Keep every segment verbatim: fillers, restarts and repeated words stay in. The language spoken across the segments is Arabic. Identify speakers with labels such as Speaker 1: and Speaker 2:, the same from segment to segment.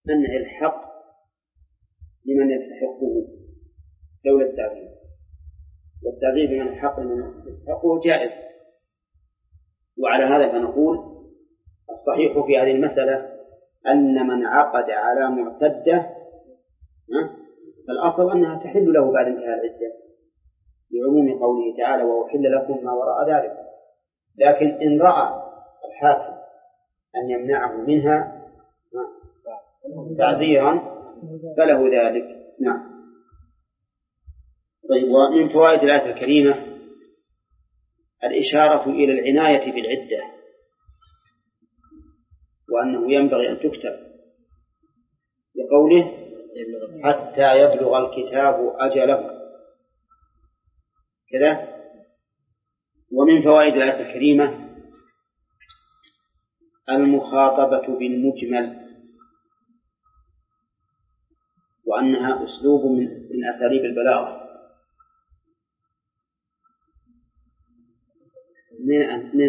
Speaker 1: منع الحق لمن يستحقه دولة التعذيب، والتعذيب بمنع الحق لمن يستحقه جائز. وعلى هذا فنقول الصحيح في هذه المسألة أن من عقد على معتدة فالأصل أنها تحل له بعد انتهاء العدة لعموم قوله تعالى وأحل لكم ما وراء ذلك. لكن إن رأى الحاكم أن يمنعه منها تعذيرا فله ذلك. نعم. طيب، ومن فوائد الآية الكريمة الإشارة إلى العناية بالعدة، وأنه ينبغي أن تكتب لقوله حتى يبلغ الكتاب أجله كذا. ومن فوائد الآية الكريمة المخاطبة بالمجمل، وأنها أسلوب من, من أساليب البلاغة. من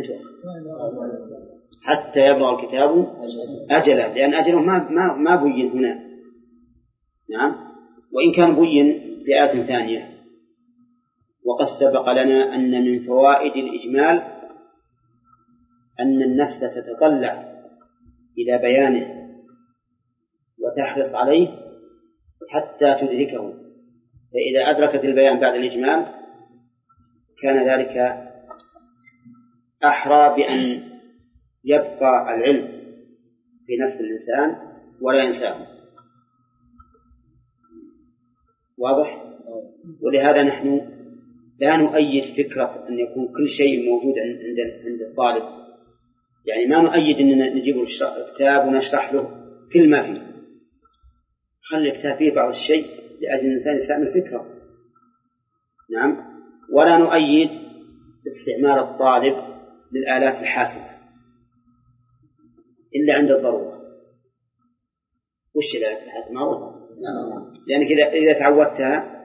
Speaker 1: حتى يبلغ الكتاب أجله، لأن أجله ما ما ما بين هنا. نعم. وإن كان بين في آية ثانية. وقد سبق لنا أن من فوائد الإجمال أن النفس تتطلع إلى بيانه وتحرص عليه حتى تدركه، فإذا أدركت البيان بعد الإجمال كان ذلك أحرى بأن يبقى العلم في نفس الإنسان ولا ينساه. واضح؟ ولهذا نحن لا نؤيد فكرة أن يكون كل شيء موجود عند عند الطالب، يعني ما نؤيد أننا نجيب الكتاب ونشرح له كل ما فيه، خلي الكتاب فيه بعض الشيء لأجل الإنسان يستعمل فكرة. نعم. ولا نؤيد استعمال الطالب للآلات الحاسبة إلا عند الضرورة. وش الآلات الحاسبة؟ معروفة، لأنك إذا إذا تعودتها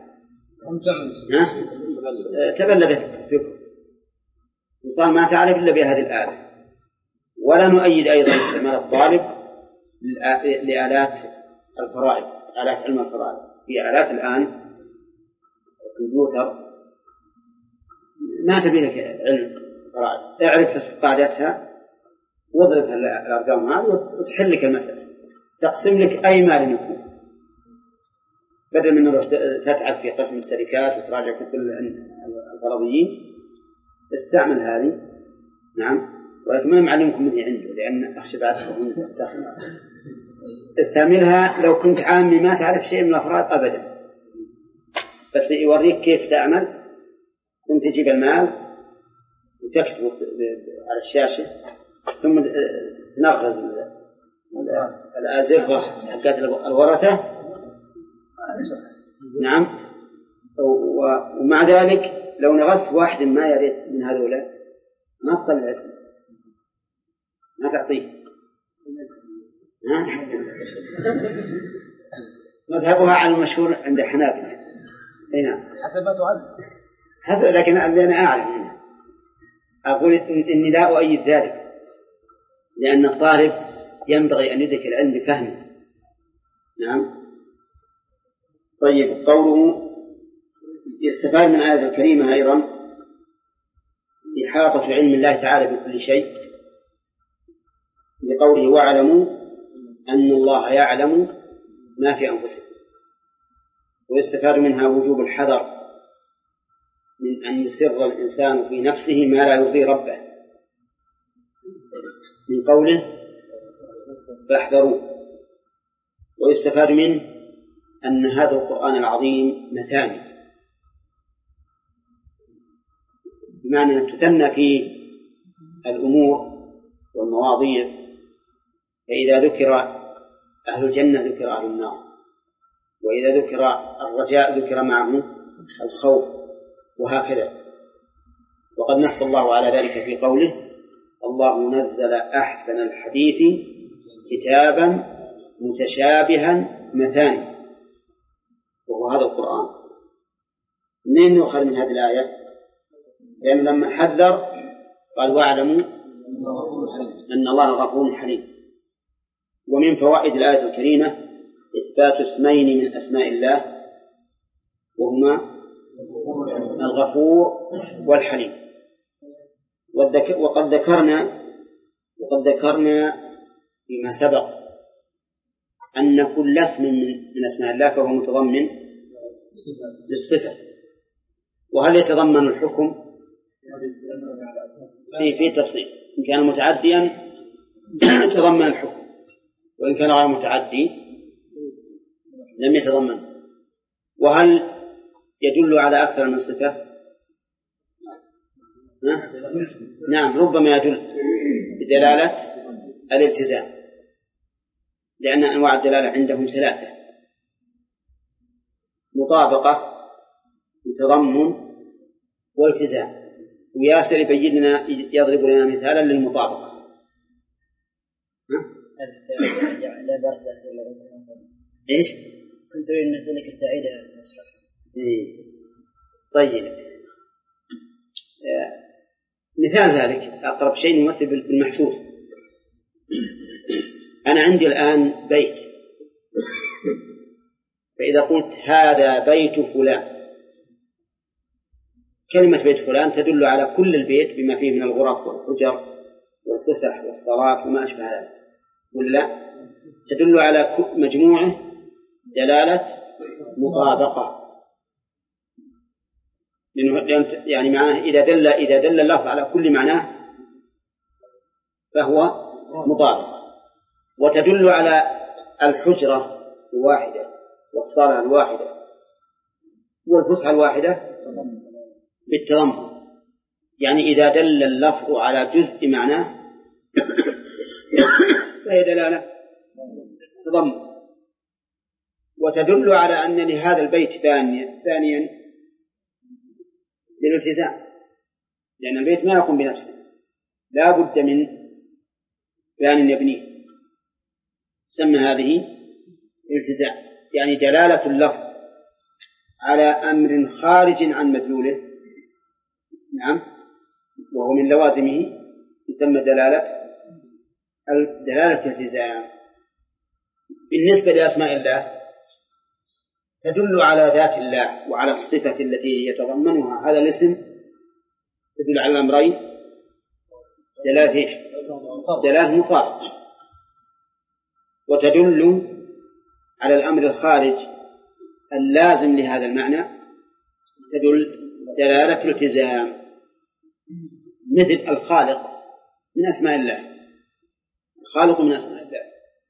Speaker 1: تبلدت فكرة وصار ما تعرف إلا بهذه الآلة. ولا نؤيد أيضا استعمال الطالب لآلات الفرائض، آلات علم الفرائض. في آلات الآن الكمبيوتر ما تبي لك علم فرائض، اعرف قاعدتها واضرب الأرقام هذه وتحل لك المسألة، تقسم لك أي مال يكون، بدل من تتعب في قسم الشركات وتراجع كتب الفرضيين استعمل هذه. نعم. ولكن ما معلمكم منه عنده لأن أخشى بعدكم استعملها لو كنت عامي ما تعرف شيء من الأفراد أبدا، بس يوريك كيف تعمل. كنت تجيب المال وتكتب على الشاشة ثم تنغز الأزرقة حقات الورثة. نعم. ومع ذلك لو نغزت واحد ما يريد من هذولا ما تطلع اسمه، ما تعطيه. مذهبها على المشهور عند الحنابلة. هنا
Speaker 2: حسب تعد
Speaker 1: حسب، لكن أنا أعلم هنا أقول إني لا أؤيد ذلك، لأن الطالب ينبغي أن يدرك العلم بفهمه. نعم. طيب، قوله يستفاد من الآية الكريمة أيضا إحاطة علم الله تعالى بكل شيء، بقوله واعلموا أن الله يعلم ما في أنفسكم. ويستفاد منها وجوب الحذر من أن يسر الإنسان في نفسه ما لا يرضي ربه، من قوله فاحذروا. ويستفاد منه أن هذا القرآن العظيم مثاني، بمعنى أن تثنى فيه الأمور والمواضيع، فإذا ذكر أهل الجنة ذكر أهل النار، وإذا ذكر الرجاء ذكر معه الخوف، وهكذا. وقد نص الله على ذلك في قوله الله نزل أحسن الحديث كتابا متشابها مثاني، وهو هذا القرآن. منين نؤخذ من هذه الآية؟ لأن لما حذر قال واعلموا أن الله غفور حليم. ومن فوائد الآية الكريمة إثبات اسمين من أسماء الله وهما الغفور والحليم. وقد ذكرنا وقد ذكرنا فيما سبق أن كل اسم من أسماء الله فهو متضمن للصفة. وهل يتضمن الحكم؟ في في تفصيل. إن كان متعديا تضمن الحكم، وإن كان غير متعدي لم يتضمن. وهل يدل على أكثر من صفة؟ نعم، ربما يدل بدلالة الالتزام، لأن أنواع الدلالة عندهم ثلاثة: مطابقة، وتضمن، والتزام. وياسر يبين لنا يضرب لنا مثالا للمطابقة. إيش؟
Speaker 2: كنت أريد أن أسألك التعيدة.
Speaker 1: إيه. طيب، آه. مثال ذلك أقرب شيء يمثل بالمحسوس. أنا عندي الآن بيت، فإذا قلت هذا بيت فلان، كلمة بيت فلان تدل على كل البيت بما فيه من الغرف والحجر والفسح والصالات وما أشبه ذلك، ولا تدل على مجموعة دلالة مطابقة. يعني معناه إذا دل إذا دل اللفظ على كل معناه فهو مطابق. وتدل على الحجرة الواحدة والصالة الواحدة والفسحة الواحدة بالتضمن. يعني إذا دل اللفظ على جزء معناه فهي دلالة تضمن. وتدل على أن لهذا البيت ثانيا ثانيا للالتزام، لأن البيت ما يقوم بنفسه، لا بد من بيان يبنيه، سمى هذه التزام. يعني دلالة اللفظ على أمر خارج عن مدلوله، نعم، وهو من لوازمه، يسمى دلالة دلالة الالتزام. بالنسبة لأسماء الله تدل على ذات الله وعلى الصفة التي يتضمنها هذا الاسم، تدل على الأمرين: دلالة دلالة مطابقة، وتدل على الأمر الخارج اللازم لهذا المعنى، تدل دلالة الالتزام. مثل الخالق من أسماء الله، الخالق من أسماء الله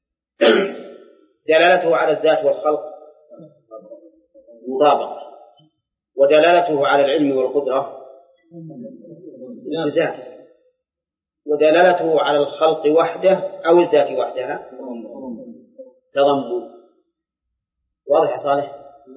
Speaker 1: دلالته على الذات والخلق مطابقة، ودلالته على العلم والقدرة التزام، ودلالته على الخلق وحده أو الذات وحدها تضمن. واضح يا صالح؟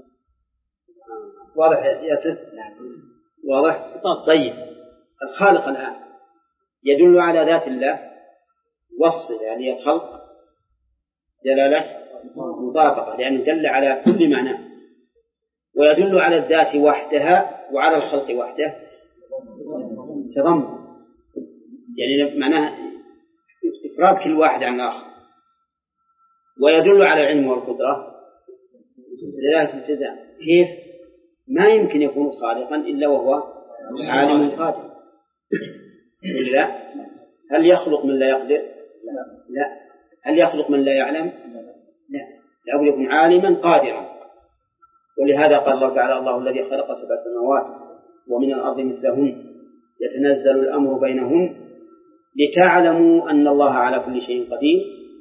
Speaker 1: واضح يا ياسر؟ واضح؟ طيب، الخالق الآن يدل على ذات الله، وصف يعني الخلق دلالة مطابقة لأنه دل على كل معنى، ويدل على الذات وحدها وعلى الخلق وحده تضمن، يعني معناه إفراد كل واحد عن الآخر. ويدل على العلم والقدرة دلالة الالتزام. كيف؟ ما يمكن يكون خالقا إلا وهو عالم قادر، إلا هل يخلق من لا يقدر؟ لا. هل يخلق من لا يعلم؟ لا. لابد يكون عالما قادرا. ولهذا قال الله تعالى: الله الذي خلق سبع سماوات ومن الأرض مثلهن يتنزل الأمر بينهن لتعلموا أن الله على كل شيء قدير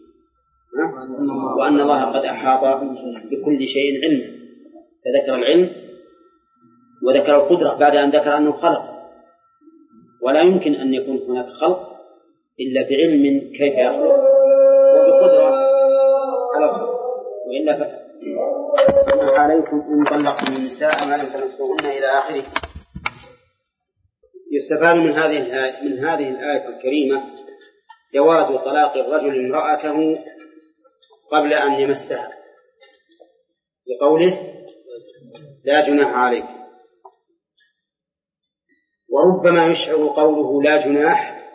Speaker 1: وأن الله قد أحاط بكل شيء علما. فذكر العلم وذكر القدرة بعد أن ذكر أنه خلق، ولا يمكن أن يكون هناك خلق إلا بعلم كيف يخلق وبقدرة على الخلق، وإلا فتح عليكم إن طلقتم النساء ما لم تمسوهن إلى آخره. يستفاد من هذه الآية من هذه الآية الكريمة جواز طلاق الرجل امرأته قبل أن يمسها، بقوله: لا جناح عليك. وربما يشعر قوله لا جناح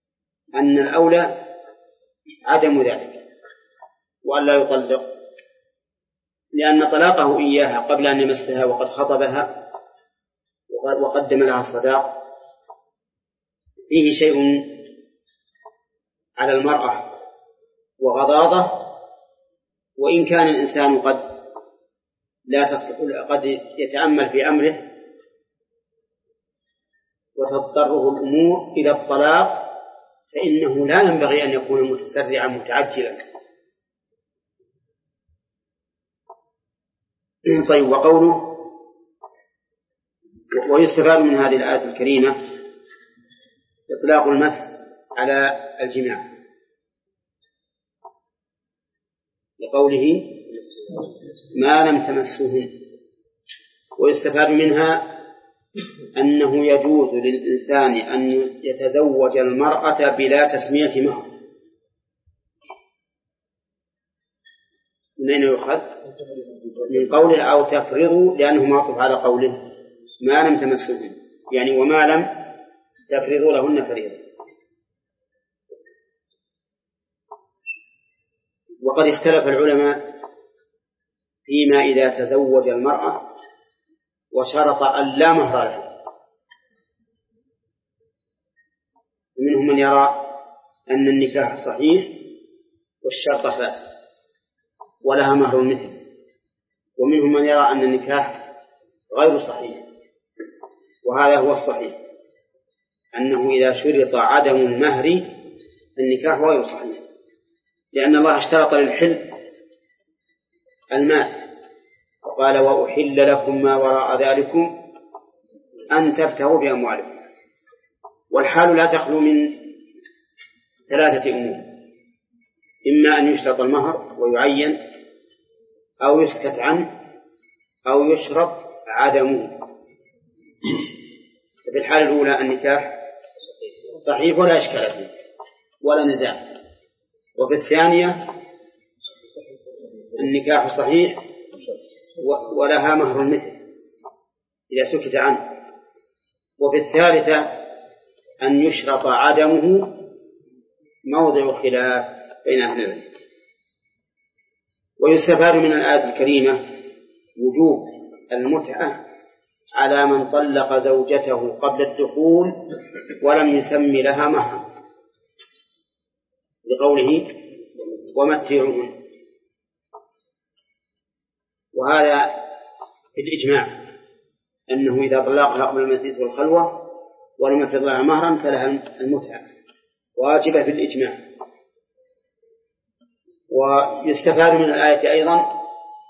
Speaker 1: أن الأولى عدم ذلك وأن لا يطلق، لأن طلاقه إياها قبل أن يمسها وقد خطبها وقدم لها الصداق فيه شيء على المرأة وغضاضة، وإن كان الإنسان قد لا تصلح، قد يتأمل في أمره وتضطره الأمور إلى الطلاق، فإنه لا ينبغي أن يكون متسرعا متعجلا. طيب، وقوله ويستفاد من هذه الآية الكريمة إطلاق المس على الجماع لقوله ما لم تمسوهن. ويستفاد منها أنه يجوز للإنسان أن يتزوج المرأة بلا تسمية مهر. من أين يؤخذ؟ من قوله أو تفرضوا، لأنه معطوف على قوله ما لم تمسوهن، يعني وما لم تفرضوا لهن فريضة. وقد اختلف العلماء فيما إذا تزوج المرأة وشرط أن لا مهر لها. منهم من يرى أن النكاح صحيح والشرط فاسد ولها مهر مثل، ومنهم من يرى أن النكاح غير صحيح، وهذا هو الصحيح، أنه إذا شرط عدم المهر النكاح غير صحيح، لأن الله اشترط للحل المال وقال وأحل لكم ما وراء ذلكم أن تبتغوا بأموالكم. والحال لا تخلو من ثلاثة أمور: إما أن يشرط المهر ويعين، أو يسكت عنه، أو يشرط عدمه. في الحالة الأولى النكاح صحيح ولا إشكال فيه ولا نزاع، وفي الثانية النكاح صحيح ولها مهر مثل إذا سكت عنه، وفي الثالثة أن يشرط عدمه موضع خلاف بين أهل العلم. ويستفاد من الآية الكريمة وجوب المتعة على من طلق زوجته قبل الدخول ولم يسمي لها مهرا، لقوله ومتعوهن. وهذا في الإجماع أنه إذا طلقها قبل المسيس والخلوة ولم يفرض لها مهرا فلها المتعة واجبة بالإجماع. ويستفاد من الآية أيضا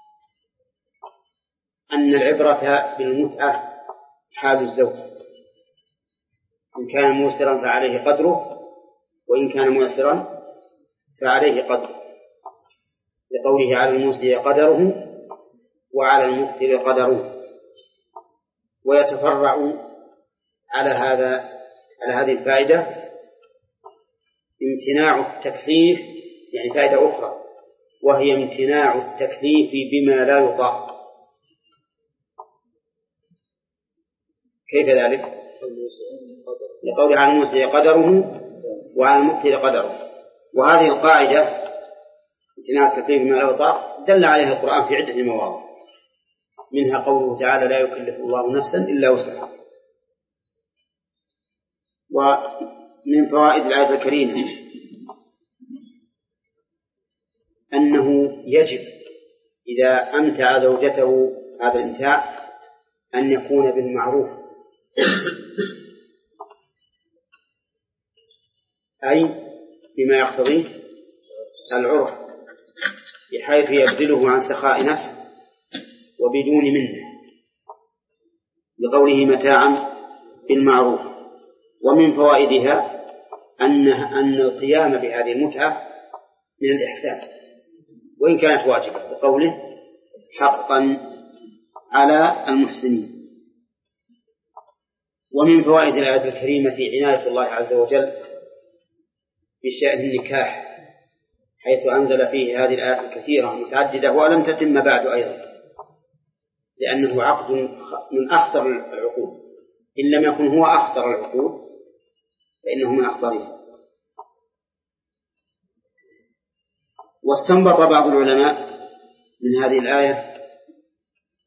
Speaker 1: أن العبرة بالمتعة حال الزوج، إن كان موسرا فعليه قدره، وإن كان ميسرا فعليه قدره، لقوله على الموسر قدره وعلى المقتر قدره. ويتفرع على هذا على هذه الفائدة امتناع التكليف، يعني فائدة أخرى، وهي امتناع التكليف بما لا يطاق. كيف ذلك؟ لقول على الموسى قدره وعلى المقتر قدره. وهذه القاعدة امتناع التكليف بما لا يطاق دل عليها القرآن في عدة مواضع، منها قوله تعالى لا يكلف الله نفسا إلا وسعها. ومن فوائد الآية الكريمة أنه يجب إذا أمتع زوجته هذا الإمتاع أن يكون بالمعروف، أي بما يقتضيه العرف، بحيث يبذله عن سخاء نفس وبدون منه، لقوله متاعا بالمعروف. ومن فوائدها أن أن القيام بهذه المتعة من الإحسان وإن كانت واجبة، لقوله حقا على المحسنين. ومن فوائد الآية الكريمة عناية الله عز وجل بشأن النكاح، حيث أنزل فيه هذه الآيات الكثيرة متعددة ولم تتم بعد أيضا، لأنه عقد من أخطر العقود، إن لم يكن هو أخطر العقود فإنه من أخطرها. واستنبط بعض العلماء من هذه الآية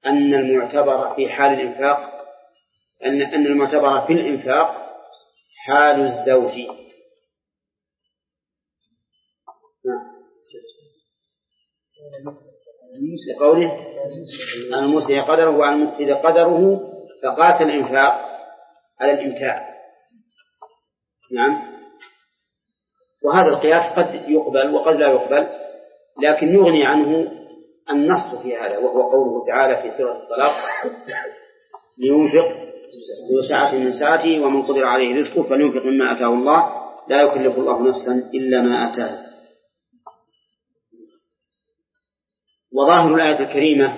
Speaker 1: أن المعتبر في حال الإنفاق أن أن المعتبر في الإنفاق حال الزوج. لقوله المسيء قدره وعلى المقتدر قدره، فقاس الإنفاق على الإمتاع. نعم. وهذا القياس قد يقبل وقد لا يقبل، لكن يغني عنه النص في هذا، وهو قوله تعالى في سورة الطلاق: لينفق ذو سعة من سعته ومن قدر عليه رزقه فلينفق مما آتاه الله لا يكلف الله نفسا إلا ما آتاها. وظاهر الآية الكريمة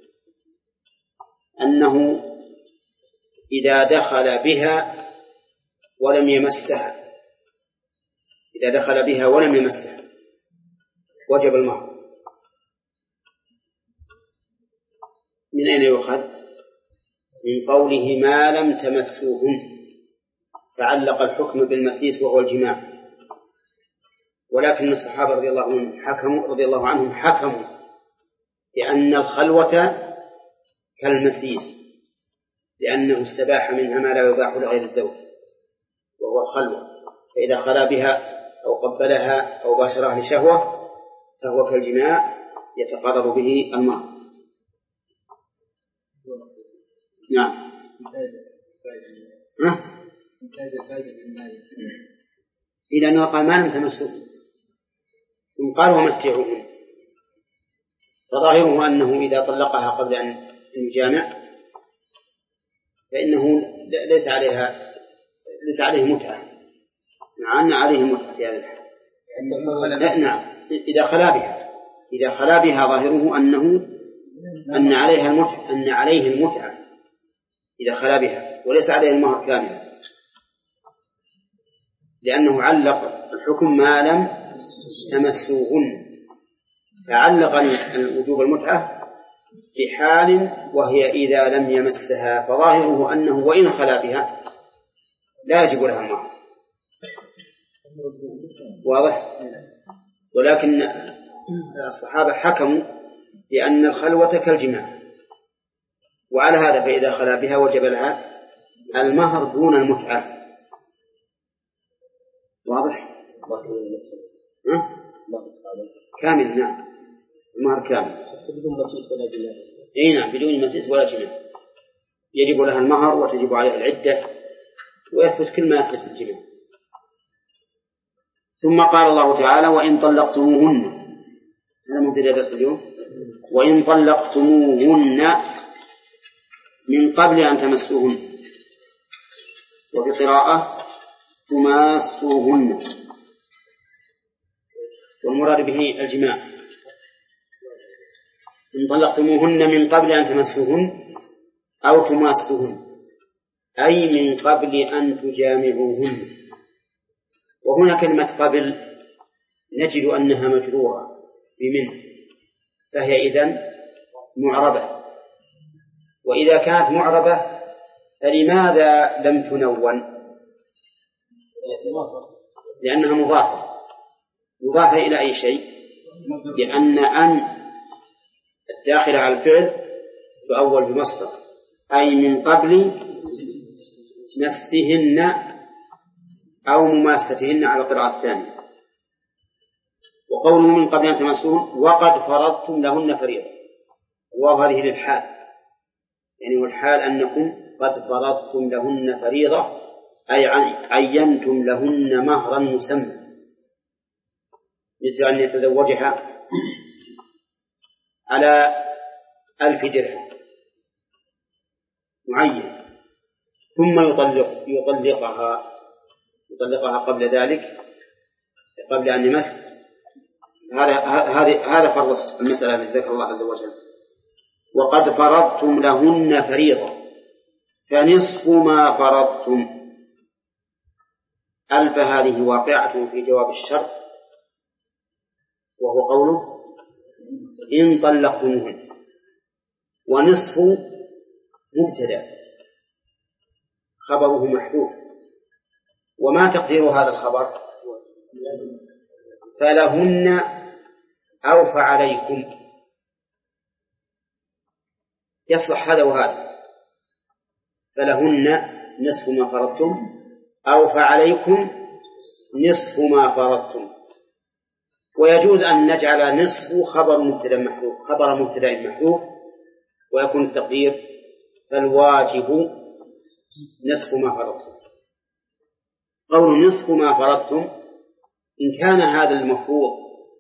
Speaker 1: أنه إذا دخل بها ولم يمسها إذا دخل بها ولم يمسها وجب المهر. من أين يؤخذ؟ من قوله ما لم تمسوهن، تعلق الحكم بالمسيس وهو الجماع. ولكن الصحابة رضي الله عنهم حكموا رضي الله عنهم حكموا لأن الخلوة كالمسيس، لأنه استباح منها ما لا يباح لغير الزوج وهو الخلوة، فإذا خلا بها أو قبلها أو باشرها لشهوة فهو كالجماع يتقرر به المهر. نعم. إذا أنه قال ما لم تمسوه ثم قال ومتعوهن، فظاهره أنه إذا طلقها قبل أن يجامع فإنه ليس عليها ليس عليه متعة، مع أن عليه متعة في هذا الحال. نعم. إذا خلا بها إذا خلا بها ظاهره أنه أن عليها المتعة أن عليه المتعة إذا خلا بها، وليس عليه المهر كاملا، لأنه علق الحكم ما لم تمسوهن، فعلق الوجوب المتعة في حال وهي إذا لم يمسها، فظاهره أنه وإن خلا بها لا يجب لها المهر. واضح؟ ولكن الصحابة حكموا بأن الخلوة كالجماع، وعلى هذا فإذا خلا بها وجب لها المهر دون المتعة. واضح؟ كامل. نعم، المهر كامل بدون مسيس ولا جماع. اي نعم، بدون مسيس ولا جماع يجب لها المهر وتجب عليها العدة ويثبت كل ما يثبت بالجماع. ثم قال الله تعالى وإن طلقتموهن، هذا مبتدأ درس اليوم، وإن طلقتموهن من قبل أن تمسوهن، وبقراءة تماسوهن، والمراد به الجماع. إن طلقتموهن من قبل أن تمسوهن أو تماسوهن، أي من قبل أن تجامعوهن. وهنا كلمة قبل نجد أنها مجرورة بمن، فهي إذن معربة. وإذا كانت معربة فلماذا لم تنون؟ لأنها مضافة. مضافة إلى أي شيء؟ لأن أن الداخل على الفعل تؤول بمصدر، أي من قبل مسهن أو مماستهن على القراءة الثانية. وقوله من قبل أن تمسوهن وقد فرضتم لهن فريضة، وهذه للحال، يعني والحال أنكم قد فرضتم لهن فريضة، أي عينتم لهن مهرا مسمى، مثل أن يتزوجها على ألف درهم معين ثم يطلق يطلقها يطلقها قبل ذلك قبل أن يمس. هذا هذا هذا فرض المسألة التي ذكر الله عز وجل. وقد فرضتم لهن فريضة فنصف ما فرضتم. ألف هذه واقعة في جواب الشرط، وهو قوله إن طلقتموهن، ونصف مبتدأ خبره محذوف. وما تقدير هذا الخبر؟ فلهن أو فعليكم. يصلح هذا وهذا، فلهن نصف ما فرضتم أو فعليكم نصف ما فرضتم. ويجوز أن نجعل نصف خبر مبتدأ محذوف خبر مبتدأ محذوف ويكون التقدير فالواجب نصف ما فرضتم. قول نصف ما فرضتم إن كان هذا المفروض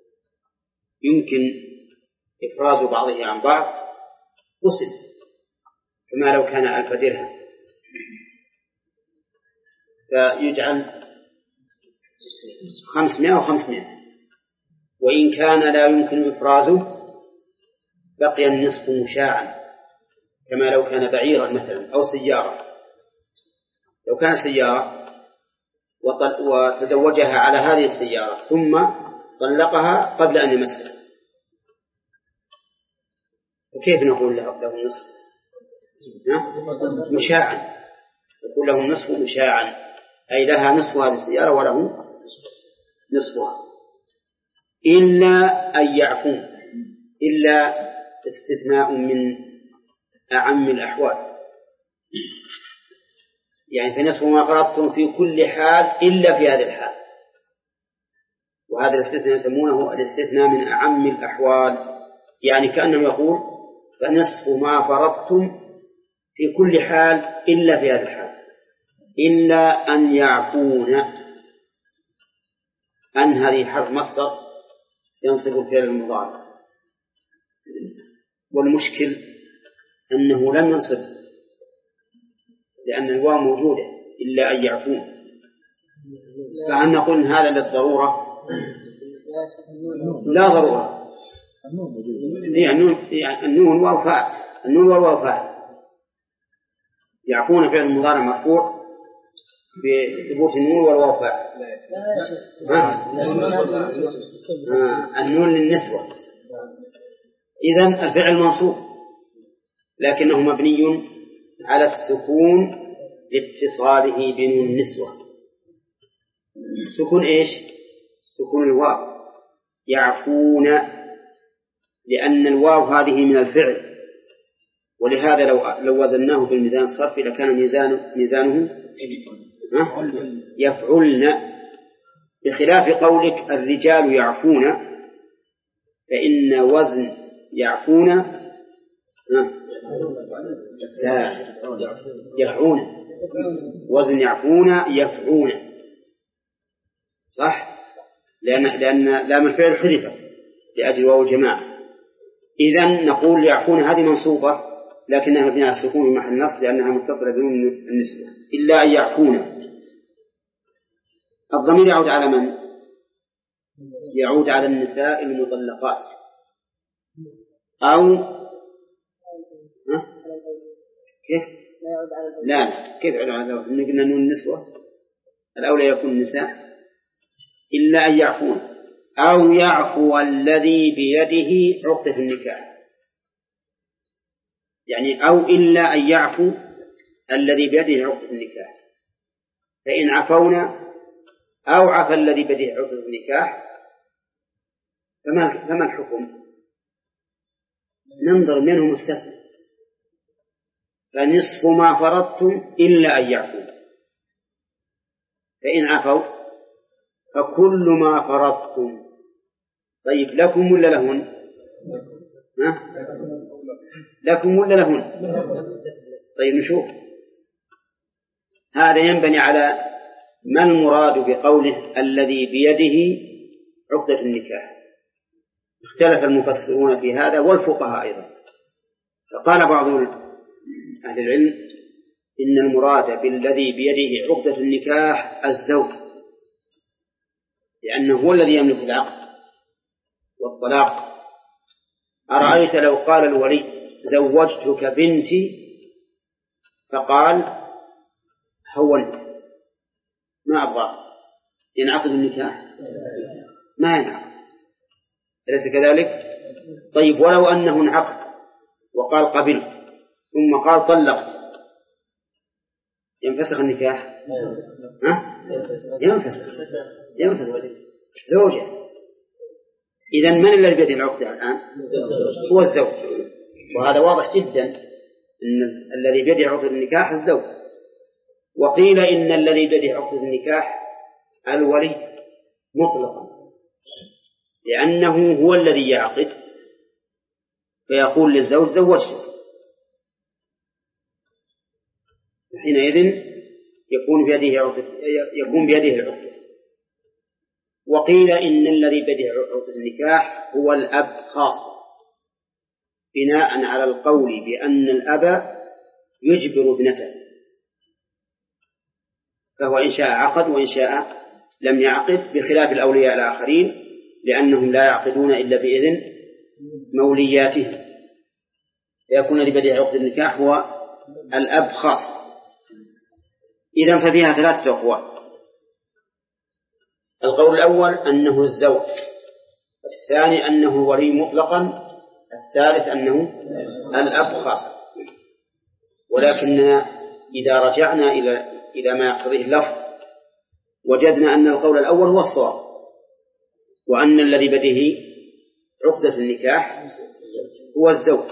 Speaker 1: يمكن إفراز بعضه عن بعض قسم، كما لو كان ألف درهم فيجعل خمسمائة وخمسمائة، وإن كان لا يمكن إفرازه بقي النصف مشاعا، كما لو كان بعيرا مثلا أو سيارة. لو كان سيارة وتزوجها على هذه السيارة ثم طلقها قبل أن يمسها، وكيف نقول له النصف؟ مشاعا، نقول له النصف مشاعا، أي لها نصف هذه السيارة وله نصفها، إلا أن يعفون، إلا استثناء من أعم الأحوال، يعني فنصف ما فرضتم في كل حال إلا في هذه الحال، وهذا الاستثناء يسمونه الاستثناء من أعم الأحوال، يعني كأنه يقول فنصف ما فرضتم في كل حال إلا في هذه الحال، إلا أن يعفون. أن هذه حرف مصدر ينصب الفعل المضارع، والمشكل أنه لم ينصب لأن الواو موجودة إلا أن يعفون، فهل نقول إن هذا للضرورة؟ لا ضرورة، النون والواو النون والواو فاعل، يعفون فعل مضارع مرفوع بثبوت النون والواو فاعل. النون للنسوة، إذن الفعل منصوب لكنه مبني على السكون لاتصاله بنون النسوة. سكون إيش؟ سكون الواو، يعفون، لأن الواو هذه من الفعل، ولهذا لو لو وزناه بالميزان الصرفي لكان ميزانه ميزانه يفعلن، بخلاف قولك الرجال يعفون، فإن وزن يعفون يفعون، وزن يعفون يفعون، صح؟ لأن لأن لام الفعل حذفت لأجل واو الجماعة. إذن نقول يعفون هذه منصوبة لكنها مبنية على السكون في محل نصب لأنها متصلة بنون النسبة، إلا أن يعفون. الضمير يعود على من؟ يعود على النساء المطلقات، أو كيف؟ لا لا كيف يعود على ذلك؟ إن قلنا نون النسوة الأولى يكون النساء، إلا أن يعفون، أو يعفو الذي بيده عقدة النكاح، يعني أو إلا أن يعفو الذي بيده عقدة النكاح، فإن عفونا أو عفى الذي بيده عقدة النكاح فما فما الحكم؟ ننظر منه مستثنى، فنصف ما فرضتم إلا أن يعفو، فإن عفوا فكل ما فرضتم. طيب لكم ولا لهن؟ ها؟ لكم ولا لهن؟ طيب نشوف، هذا ينبني على ما المراد بقوله الذي بيده عقدة النكاح. اختلف المفسرون في هذا والفقهاء أيضا، فقال بعض أهل العلم إن المراد بالذي بيده عقدة النكاح الزوج، لأنه هو الذي يملك العقد والطلاق. أرأيت لو قال الولي زوجتك بنتي فقال هونت ما أبغى، ينعقد النكاح؟ ما ينعقد، أليس كذلك؟ طيب ولو أنه انعقد وقال قبلت ثم قال طلقت ينفسخ النكاح؟ ها؟ ينفسخ ينفسخ زوجة. إذن من الذي بيده العقد الآن؟ هو الزوج، وهذا واضح جدا إن الذي بيده عقد النكاح الزوج، وقيل إن الذي بيده عقد النكاح الولي مطلقا، لأنه هو الذي يعقد فيقول للزوج زوجته، حينئذ يكون بيده عقد يكون بيده العقد. وقيل إن الذي بيده عقد النكاح هو الأب خاصة، بناء على القول بأن الأب يجبر ابنته، فهو إن شاء عقد وإن شاء لم يعقد، بخلاف الأولياء الآخرين لأنهم لا يعقدون إلا بإذن مولياتهم، فيكون الذي بيده عقد النكاح هو الأب خاصة. إذن ففيها ثلاثة أقوال: القول الأول أنه الزوج، الثاني أنه الولي مطلقا، الثالث أنه الأب خاص. ولكننا إذا رجعنا إلى إلى ما يقتضيه اللفظ وجدنا أن القول الأول هو الصواب، وأن الذي بده عقدة النكاح هو الزوج،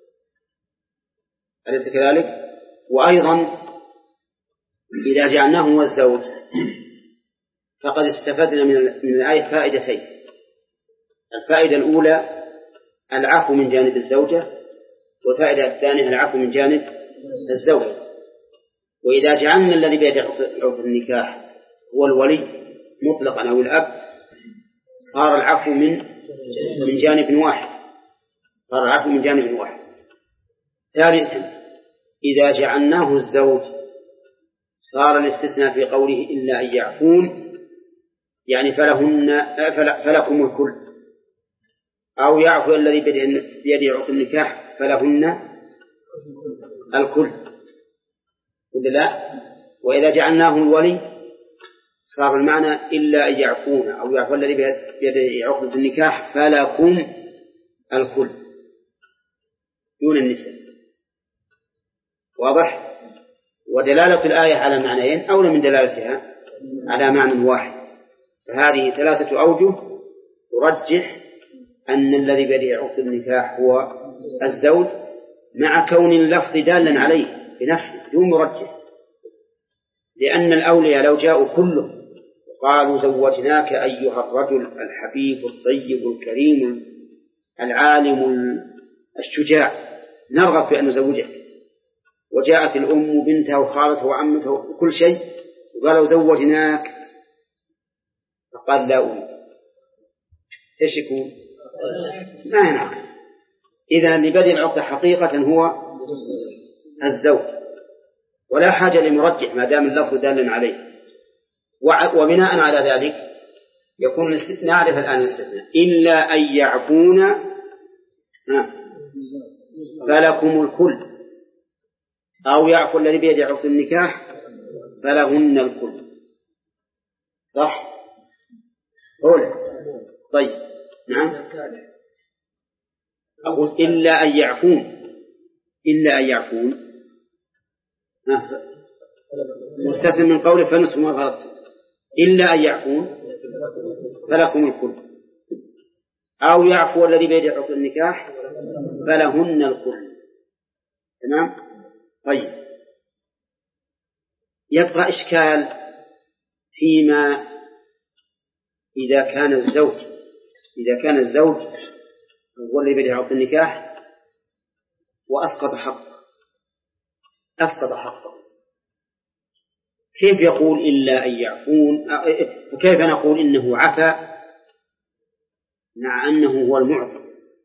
Speaker 1: أليس كذلك؟ وأيضا إذا جعلناه هو الزوج فقد استفدنا من الآية فائدتين: الفائدة الأولى العفو من جانب الزوجة، والفائدة الثانية العفو من جانب الزوج. وإذا جعلنا الذي بيده عقد النكاح هو الولي مطلقا أو الأب صار العفو من من جانب واحد صار العفو من جانب واحد. ثالثا إذا جعلناه الزوج صار الاستثناء في قوله إلا أن يعفون، يعني فلهن فلكم الكل، أو يعفو الذي بيده عقد النكاح فلهن الكل، ولا لا؟ وإذا جعلناه الولي صار المعنى إلا أن يعفون، أو يعفو الذي بيده عقد النكاح فلكم الكل دون النساء. واضح؟ ودلالة الآية على معنيين أولى من دلالتها على معنى واحد، فهذه ثلاثة أوجه ترجح أن الذي بيده عقد النكاح هو الزوج، مع كون اللفظ دالا عليه بنفسه دون مرجح، لأن الأولياء لو جاءوا كلهم وقالوا زوجناك أيها الرجل الحبيب الطيب الكريم العالم الشجاع نرغب في أن نزوجك، وجاءت الأم وبنتها وخالتها وعمتها وكل شيء وقالوا زوجناك، فقال لا أريد، إيش يكون؟ ما ينعقد. إذن اللي بدأ العقد حقيقة هو الزوج، ولا حاجة لمرجح ما دام اللفظ دالا عليه. وبناء على ذلك يكون نعرف الآن الاستثناء: إلا أن يعفون فلكم الكل، أو يعفو الذي بيده عقد النكاح فلهن الكل. صح؟ قول. طيب نعم. أقول إلا أن يعفون، إلا أن يعفون مستثنى من قوله فنصف ما فرضتم، إلا أن يعفون فلكم الكل، أو يعفو الذي بيده عقد النكاح فلهن الكل. تمام؟ طيب، يبقى إشكال فيما إذا كان الزوج إذا كان الزوج هو الذي بيده عقد النكاح وأسقط حقه أسقط حقه كيف يقول إلا أن يعفون؟ وكيف نقول إنه عفا مع أنه هو المعطي؟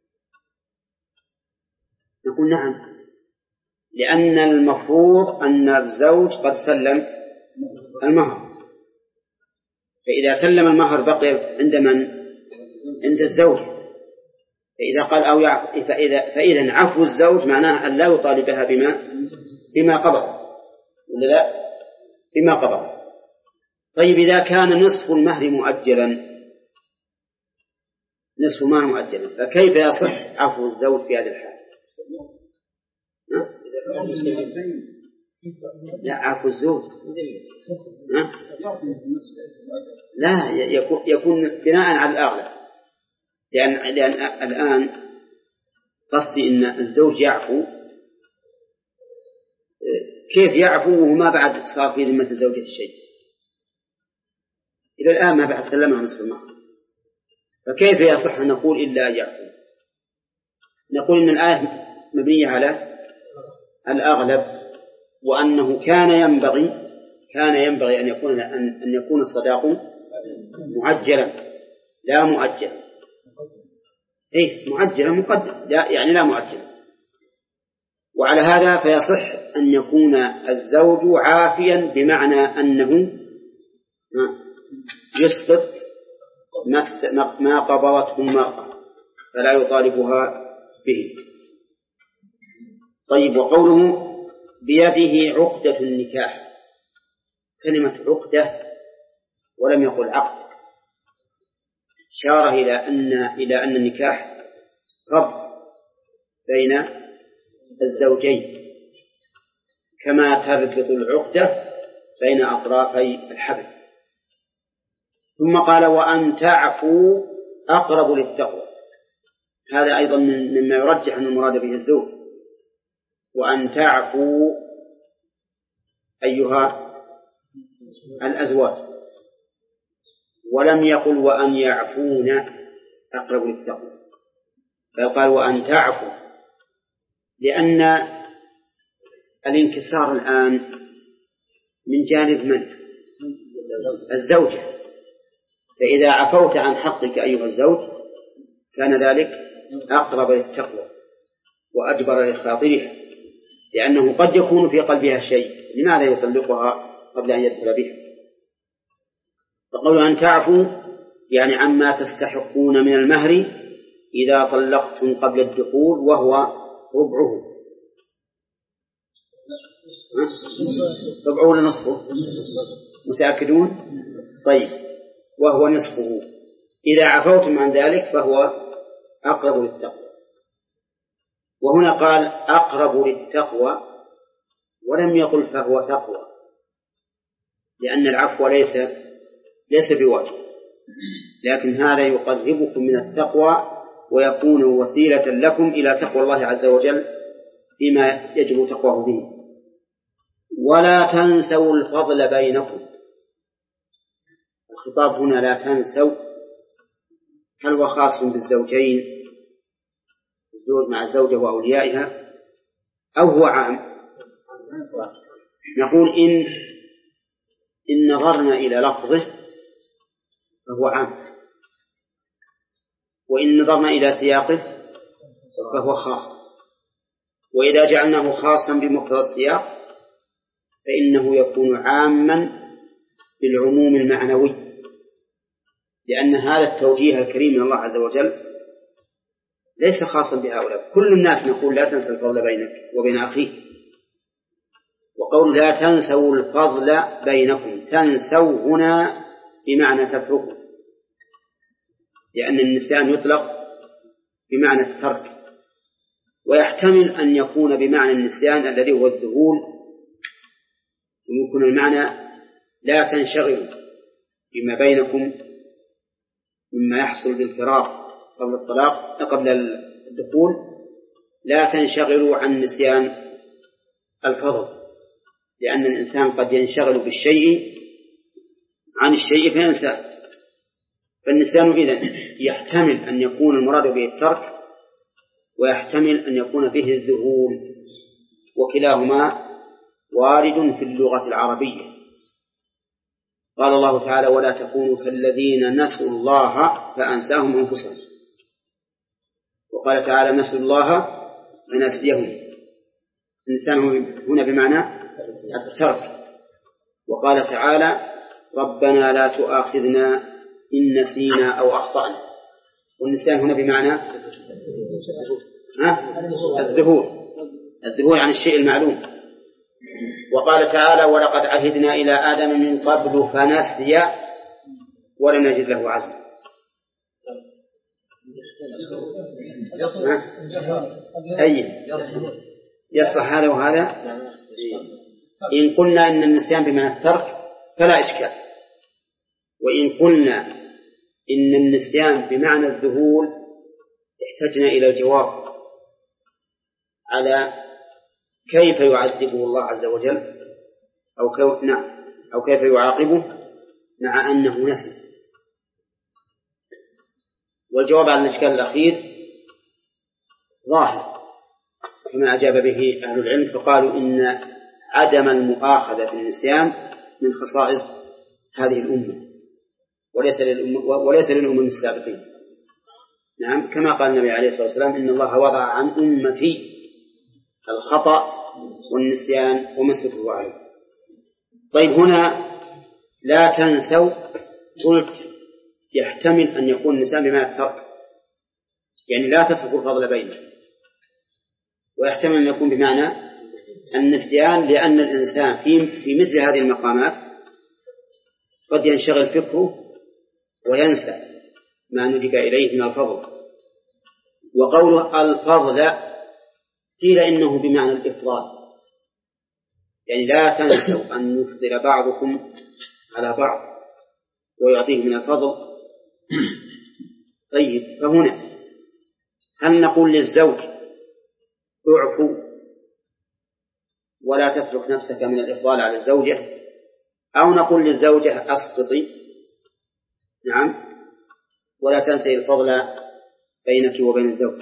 Speaker 1: نقول نعم، لأن المفروض أن الزوج قد سلم المهر، فإذا سلم المهر بقي عند من؟ عند الزوج. فإذا قال أو يعفو فإذا فإذا عفو الزوج معناه أن لا يطالبها بما بما قبض، ولا لا؟ بما قبض. طيب إذا كان نصف المهر مؤجلا نصف المهر مؤجلا فكيف يصح عفو الزوج في هذه الحال؟ لا، عفو الزوج لا يكون بناء على الأغلب، لأن, لأن الآن قصدي إن الزوج يعفو كيف يعفو وما بعد صار في ذمة الزوجة الشيء؟ إلى الآن ما بعد سلمها نصف المهر، فكيف يصح أن نقول إلا أن يعفو؟ نقول إن الآية مبنية على الأغلب، وأنه كان ينبغي كان ينبغي أن يكون أن يكون الصداق معجلا لا مؤجلا. إيه معجلا مقدم لا يعني لا مؤجلا. وعلى هذا فيصح أن يكون الزوج عافيا بمعنى أنه يسقط ما قبضته المرأة فلا يطالبها به. طيب، وقوله بيده عقدة النكاح، كلمة عقدة ولم يقل عقد، إشارة إلى أن إلى أن النكاح ربط بين الزوجين كما تربط العقدة بين أطرافي الحبل. ثم قال وأن تعفوا أقرب للتقوى، هذا أيضا مما يرجح أن المراد به الزوج. وأن تعفوا أيها الأزواج، ولم يقل وأن يعفون أقرب للتقوى، بل قال وأن تعفوا، لأن الانكسار الآن من جانب من؟ الزوجة. فإذا عفوت عن حقك أيها الزوج كان ذلك أقرب للتقوى وأجبر لخاطرها، لأنه قد يكون في قلبها شيء، لماذا يطلقها قبل أن يدخل بها؟ فقالوا أن تعفوا يعني عما تستحقون من المهر إذا طلقتم قبل الدخول وهو ربعه. ربعه ولا نصفه؟ متأكدون؟ طيب، وهو نصفه. إذا عفوتم عن ذلك فهو أقرب للتقوى. وهنا قال أقرب للتقوى ولم يقل فهو تقوى، لأن العفو ليس ليس بواجب، لكن هذا يقربكم من التقوى ويكون وسيلة لكم إلى تقوى الله عز وجل فيما يجب تقواه به. ولا تنسوا الفضل بينكم، الخطاب هنا لا تنسوا، هل هو خاص بالزوجين الزوج مع الزوجة وأوليائها أو هو عام؟ نقول إن إن نظرنا إلى لفظه فهو عام، وإن نظرنا إلى سياقه فهو خاص. وإذا جعلناه خاصا بمقتضى السياق فإنه يكون عاما بالعموم المعنوي، لأن هذا التوجيه الكريم من الله عز وجل ليس خاصا بهؤلاء. كل الناس نقول لا تنسى الفضل بينك وبين أخيك. وقول لا تنسوا الفضل بينكم، تنسوا هنا بمعنى تتركوا، لأن النسيان يطلق بمعنى الترك، ويحتمل أن يكون بمعنى النسيان الذي هو الذهول، ويكون المعنى لا تنشغلوا بما بينكم مما يحصل بالفراق قبل الطلاق قبل الدخول، لا تنشغلوا عن نسيان الفضل، لأن الإنسان قد ينشغل بالشيء عن الشيء فينسى. فالنسيان إذن يحتمل أن يكون المراد به الترك، ويحتمل أن يكون به الذهول، وكلاهما وارد في اللغة العربية. قال الله تعالى ولا تكونوا كالذين نسوا الله فأنساهم أنفسهم، وقال تعالى نسوا الله فنسيهم. الإنسان هنا بمعنى الترك. وقال تعالى ربنا لا تؤاخذنا إن نسينا أو أخطأنا، والنسيان هنا بمعنى الذهول، الذهول عن الشيء المعلوم. وقال تعالى ولقد عهدنا إلى آدم من قبل فنسي ولم نجد له عزما. أي يصلح هذا وهذا. إن قلنا إن النسيان بمعنى الترك فلا إشكال، وإن قلنا إن النسيان بمعنى الذهول احتجنا إلى الجواب على كيف يعذبه الله عز وجل أو كيف نعم أو كيف يعاقبه مع أنه نسي. والجواب على الإشكال الأخير ظاهر كما أجاب به أهل العلم، فقالوا إن عدم المؤاخذة بالنسيان من خصائص هذه الأمة وليس للأمة وليس للأمم السابقين. نعم، كما قال النبي عليه الصلاة والسلام إن الله وضع عن أمتي الخطأ والنسيان وما استكرهوا عليه. طيب، هنا لا تنسوا قلت يحتمل أن يكون النسيان بمعنى الترك، يعني لا تتركوا الفضل بينه، ويحتمل أن يكون بمعنى النسيان لأن الإنسان في في مثل هذه المقامات قد ينشغل فكره وينسى ما ندب إليه من الفضل. وقوله الفضل قيل إنه بمعنى الإفضال، يعني لا تنسوا أن يفضل بعضكم على بعض ويعطيه من الفضل. طيب، فهنا هل نقول للزوج اعفو ولا تترك نفسك من الإفضال على الزوجة، أو نقول للزوجة أسقطي نعم ولا تنسي الفضل بينك وبين الزوج،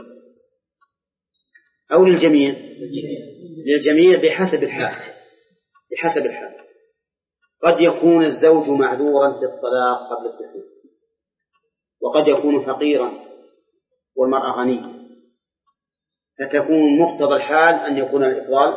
Speaker 1: أو للجميع؟ للجميع بحسب الحال. بحسب الحال قد يكون الزوج معذورا بالطلاق قبل الدخول، وقد يكون فقيرا والمرأة غنية، فتكون مقتضى الحال أن يكون الإفضال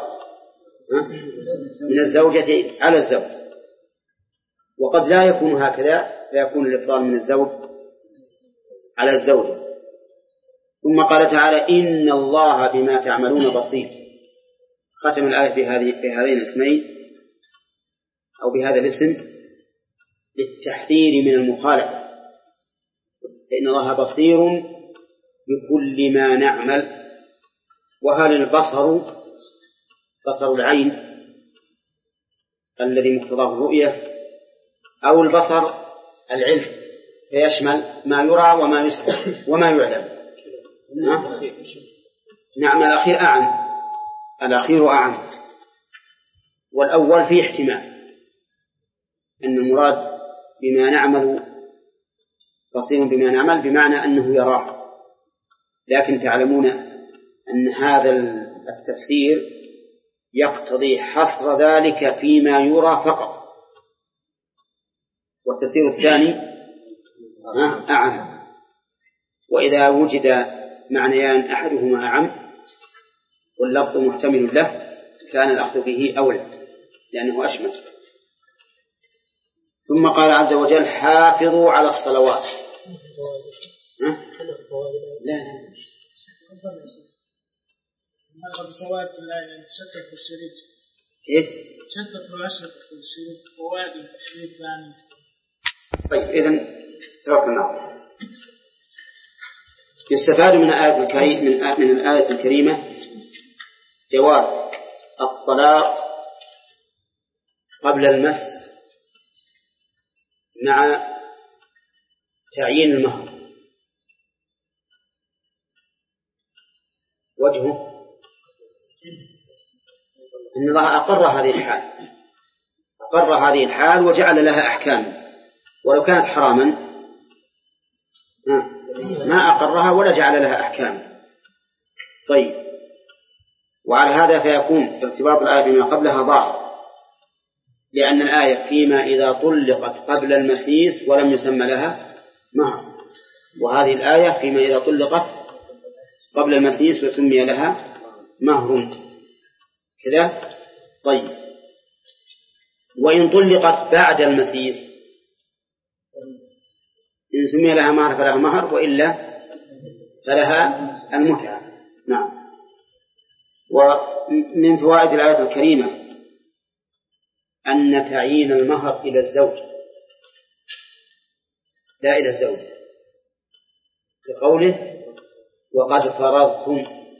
Speaker 1: من الزوجة على الزوج، وقد لا يكون هكذا فيكون الإفضال من الزوج على الزوجة. ثم قال تعالى إن الله بما تعملون بصير. ختم الآية بهذه بهذين الاسمين أو بهذا الاسم للتحذير من المخالفة، فإن الله بصير بكل ما نعمل. وهل البصر بصر العين الذي مقتضاه الرؤية، أو البصر العلم فيشمل ما يرى وما يسمع وما يعلم؟ نعم، الأخير أعم الأخير أعم والأول فيه احتمال أن المراد بما نعمل بصير بما نعمل بمعنى أنه يراه، لكن تعلمون أن هذا التفسير يقتضي حصر ذلك فيما يرى فقط، والتفسير الثاني أعم. وإذا وجد معنيان أحدهما أعم واللفظ محتمل له كان الأخذ به أولى لأنه أشمل. ثم قال عز وجل حافظوا على الصلوات. ها؟ لا لا
Speaker 3: الفوائد الآية شكل في الشريط.
Speaker 1: إيه؟
Speaker 3: شكل الأشرف في الشريط فوائد الشريط ثاني.
Speaker 1: طيب، إذن توقفنا. يستفاد من الآية الكريمة من, من الآية الكريمة جواز الطلاق قبل المس مع تعيين المهر. وجهه أن الله أقر هذه الحال أقر هذه الحال وجعل لها أحكام، ولو كانت حراما ما أقرها ولا جعل لها أحكام. طيب، وعلى هذا فيكون ارتباط الآية بما قبلها ضار، لأن الآية فيما إذا طلقت قبل المسيس ولم يسمى لها مهر، وهذه الآية فيما إذا طلقت قبل المسيس وسمي لها مهر كذا. طيب، وإن طلقت بعد المسيس إن سمي لها مهر فلها مهر، وإلا فلها المتعة. نعم. ومن فوائد الآية الكريمة أن تعيين المهر إلى الزوج لا إلى الزوج، بقوله وقد فرضتم.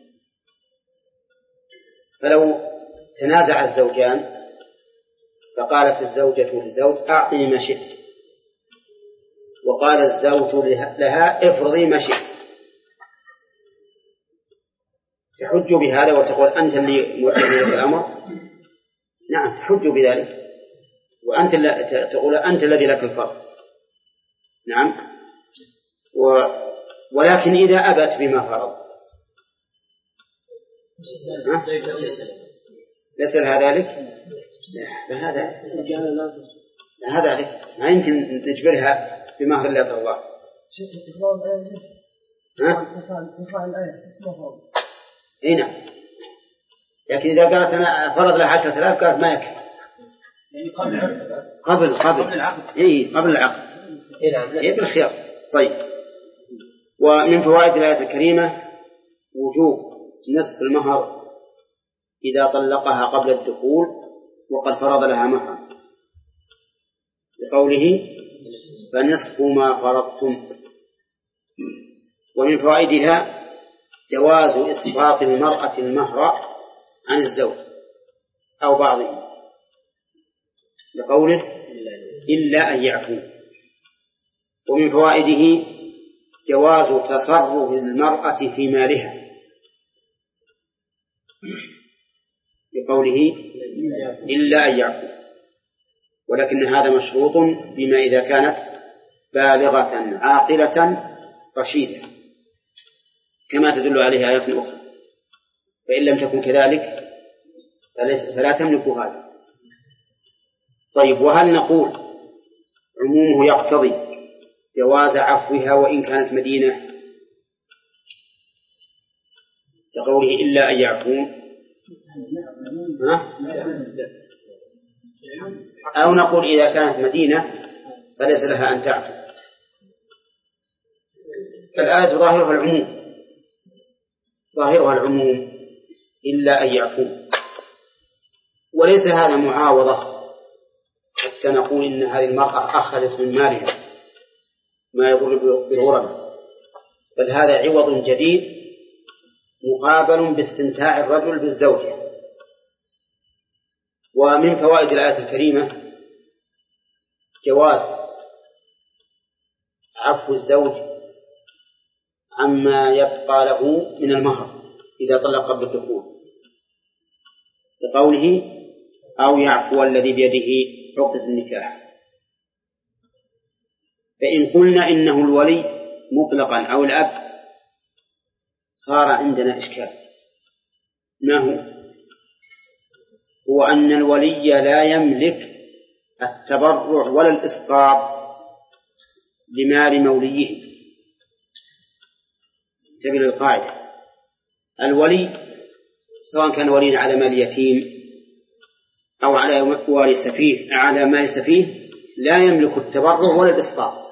Speaker 1: فلو تنازع الزوجان فقالت الزوجة للزوج أعطني ما شئت، وقال الزوج لها افرضي ما شئت، تحج بهذا وتقول أنت اللي مولي لك الأمر؟ نعم تحج بذلك، وأنت تقول أنت الذي لك الفرض. نعم. و... ولكن إذا أبت بما فرض ليس لها ذلك؟ لا هذا لا هذا ذلك ما يمكن نجبرها بمهر لا يرضى الله. هنا لكن إذا قالت أنا فرض لها عشرة آلاف قالت ما يكفي
Speaker 2: يعني قبل
Speaker 1: قبل قبل
Speaker 2: العقد.
Speaker 1: إيه قبل العقد.
Speaker 2: إيه نعم.
Speaker 1: إيه بالخيار. طيب. ومن فوائد الآية الكريمة وجوب نصف المهر إذا طلقها قبل الدخول وقد فرض لها مهرا لقوله فنصف ما فرضتم. ومن فوائدها جواز إسقاط المرأة المهر عن الزوج أو بعضه لقوله إلا أن يعفو. ومن فوائده جواز تصرف المرأة في مالها لقوله إلا أن يعفو، ولكن هذا مشروط بما إذا كانت بالغة عاقلة رشيدة كما تدل عليه آيات أخرى، فإن لم تكن كذلك فلا تملك هذا. طيب، وهل نقول عمومه يقتضي جواز عفوها وإن كانت مدينة لقوله إلا أن يعفون، أو نقول إذا كانت مدينة فليس لها أن تعفو؟ الآية ظاهرها العموم ظاهرها العموم إلا أن يعفون، وليس هذا معاوضة حتى نقول إن هذه المرأة أخذت من مالها ما يضر بالغرباء، بل هذا عوض جديد مقابل باستمتاع الرجل بالزوجة. ومن فوائد الآية الكريمة جواز عفو الزوج عما يبقى له من المهر إذا طلق قبل الدخول لقوله أو يعفو الذي بيده عقدة النكاح. فإن قلنا إنه الولي مطلقا أو الأب صار عندنا إشكال. ما هو؟ هو أن الولي لا يملك التبرع ولا الإسقاط لمال موليه. تبين القاعدة الولي سواء كان ولي على مال يتيم أو على مال سفيه على مال سفيه لا يملك التبرع ولا الإسقاط،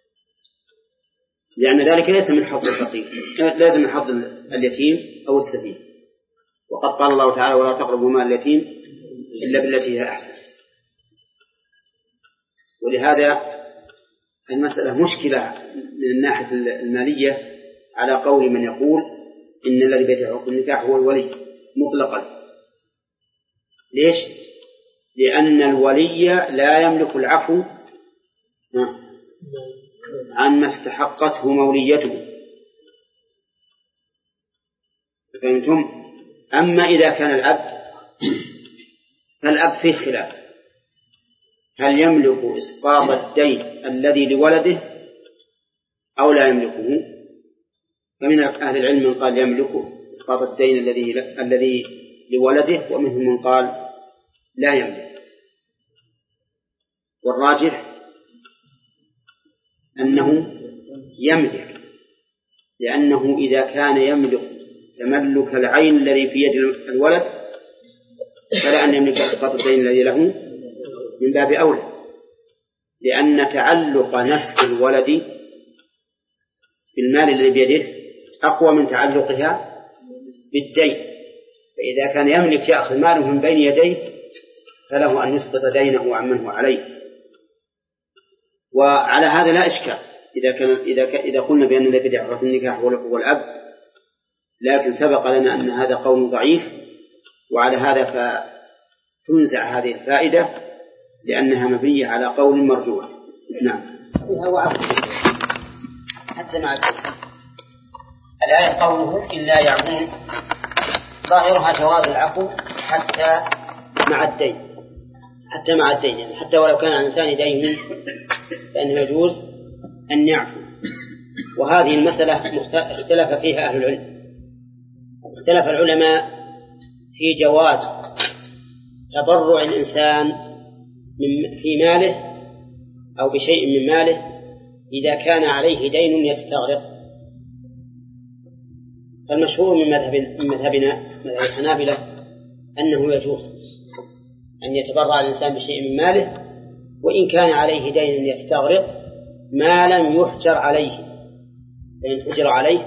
Speaker 1: لأن ذلك ليس من حظ الفقير، لازم من حظ اليتيم أو السفيه. وقد قال الله تعالى ولا تقربوا مال اليتيم إلا بالتي هي أحسن. ولهذا المسألة مشكلة من الناحية المالية على قول من يقول إن الذي بيده عقد النكاح هو الولي مطلقا. ليش؟ لأن الولي لا يملك العفو عن ما استحقته موليته. فهمتم؟ أما إذا كان الأب فالأب فيه خلاف، هل يملك إسقاط الدين الذي لولده أو لا يملكه؟ فمن أهل العلم من قال يملكه إسقاط الدين الذي الذي لولده، ومنهم من قال لا يملك. والراجح أنه يملك، لأنه إذا كان يملك تملك العين الذي في يد الولد فلا أن يملك إسقاط الدين الذي له من باب أولى، لأن تعلق نفس الولد بالمال الذي بيده أقوى من تعلقها بالدين. فإذا كان يملك يأخذ ماله من بين يديه فله أن يسقط دينه عمن هو عليه. وعلى هذا لا إشكال إذا كان إذا ك... إذا قلنا بأن الذي بيده عقد النكاح هو الأب، لكن سبق لنا أن هذا قول ضعيف، وعلى هذا فتنزع هذه الفائدة لأنها مبنية على قول مرجوح. نعم.
Speaker 2: حتى مع الآية قوله إلا يعفون
Speaker 1: ظاهرها جواز العفو حتى مع الدين، حتى مع الدين يعني حتى ولو كان عن إنسان دين فإنه يجوز أن يعفو. وهذه المسألة اختلف فيها أهل العلم. اختلف العلماء في جواز تبرع الإنسان في ماله أو بشيء من ماله إذا كان عليه دين يستغرق. فالمشهور من مذهب من مذهبنا مذهب الحنابلة أنه يجوز أن يتبرع الإنسان بشيء من ماله وإن كان عليه دين يستغرق ما لم يحجر عليه، فإن حجر عليه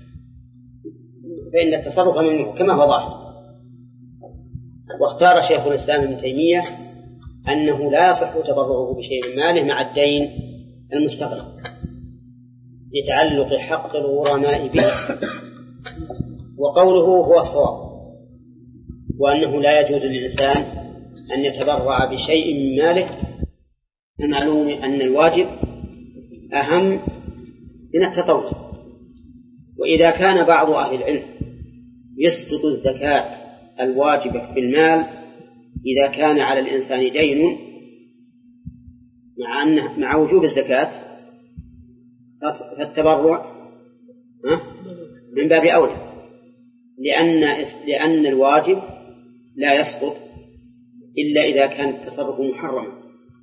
Speaker 1: فإن التصرف منه كما هو ظاهر. واختار شيخ الإسلام ابن تيمية أنه لا يصح تبرعه بشيء من ماله مع الدين المستغرق لتعلق حق الغرماء به، وقوله هو الصواب، وأنه لا يجوز للإنسان أن يتبرع بشيء من ماله. المعلوم أن الواجب أهم من التطوع. وإذا كان بعض أهل العلم يسقط الزكاة الواجبة في المال إذا كان على الإنسان دين مع أنه مع وجوب الزكاة، فالتبرع من باب أولى، لأن لأن الواجب لا يسقط إلا إذا كان التصرف محرما.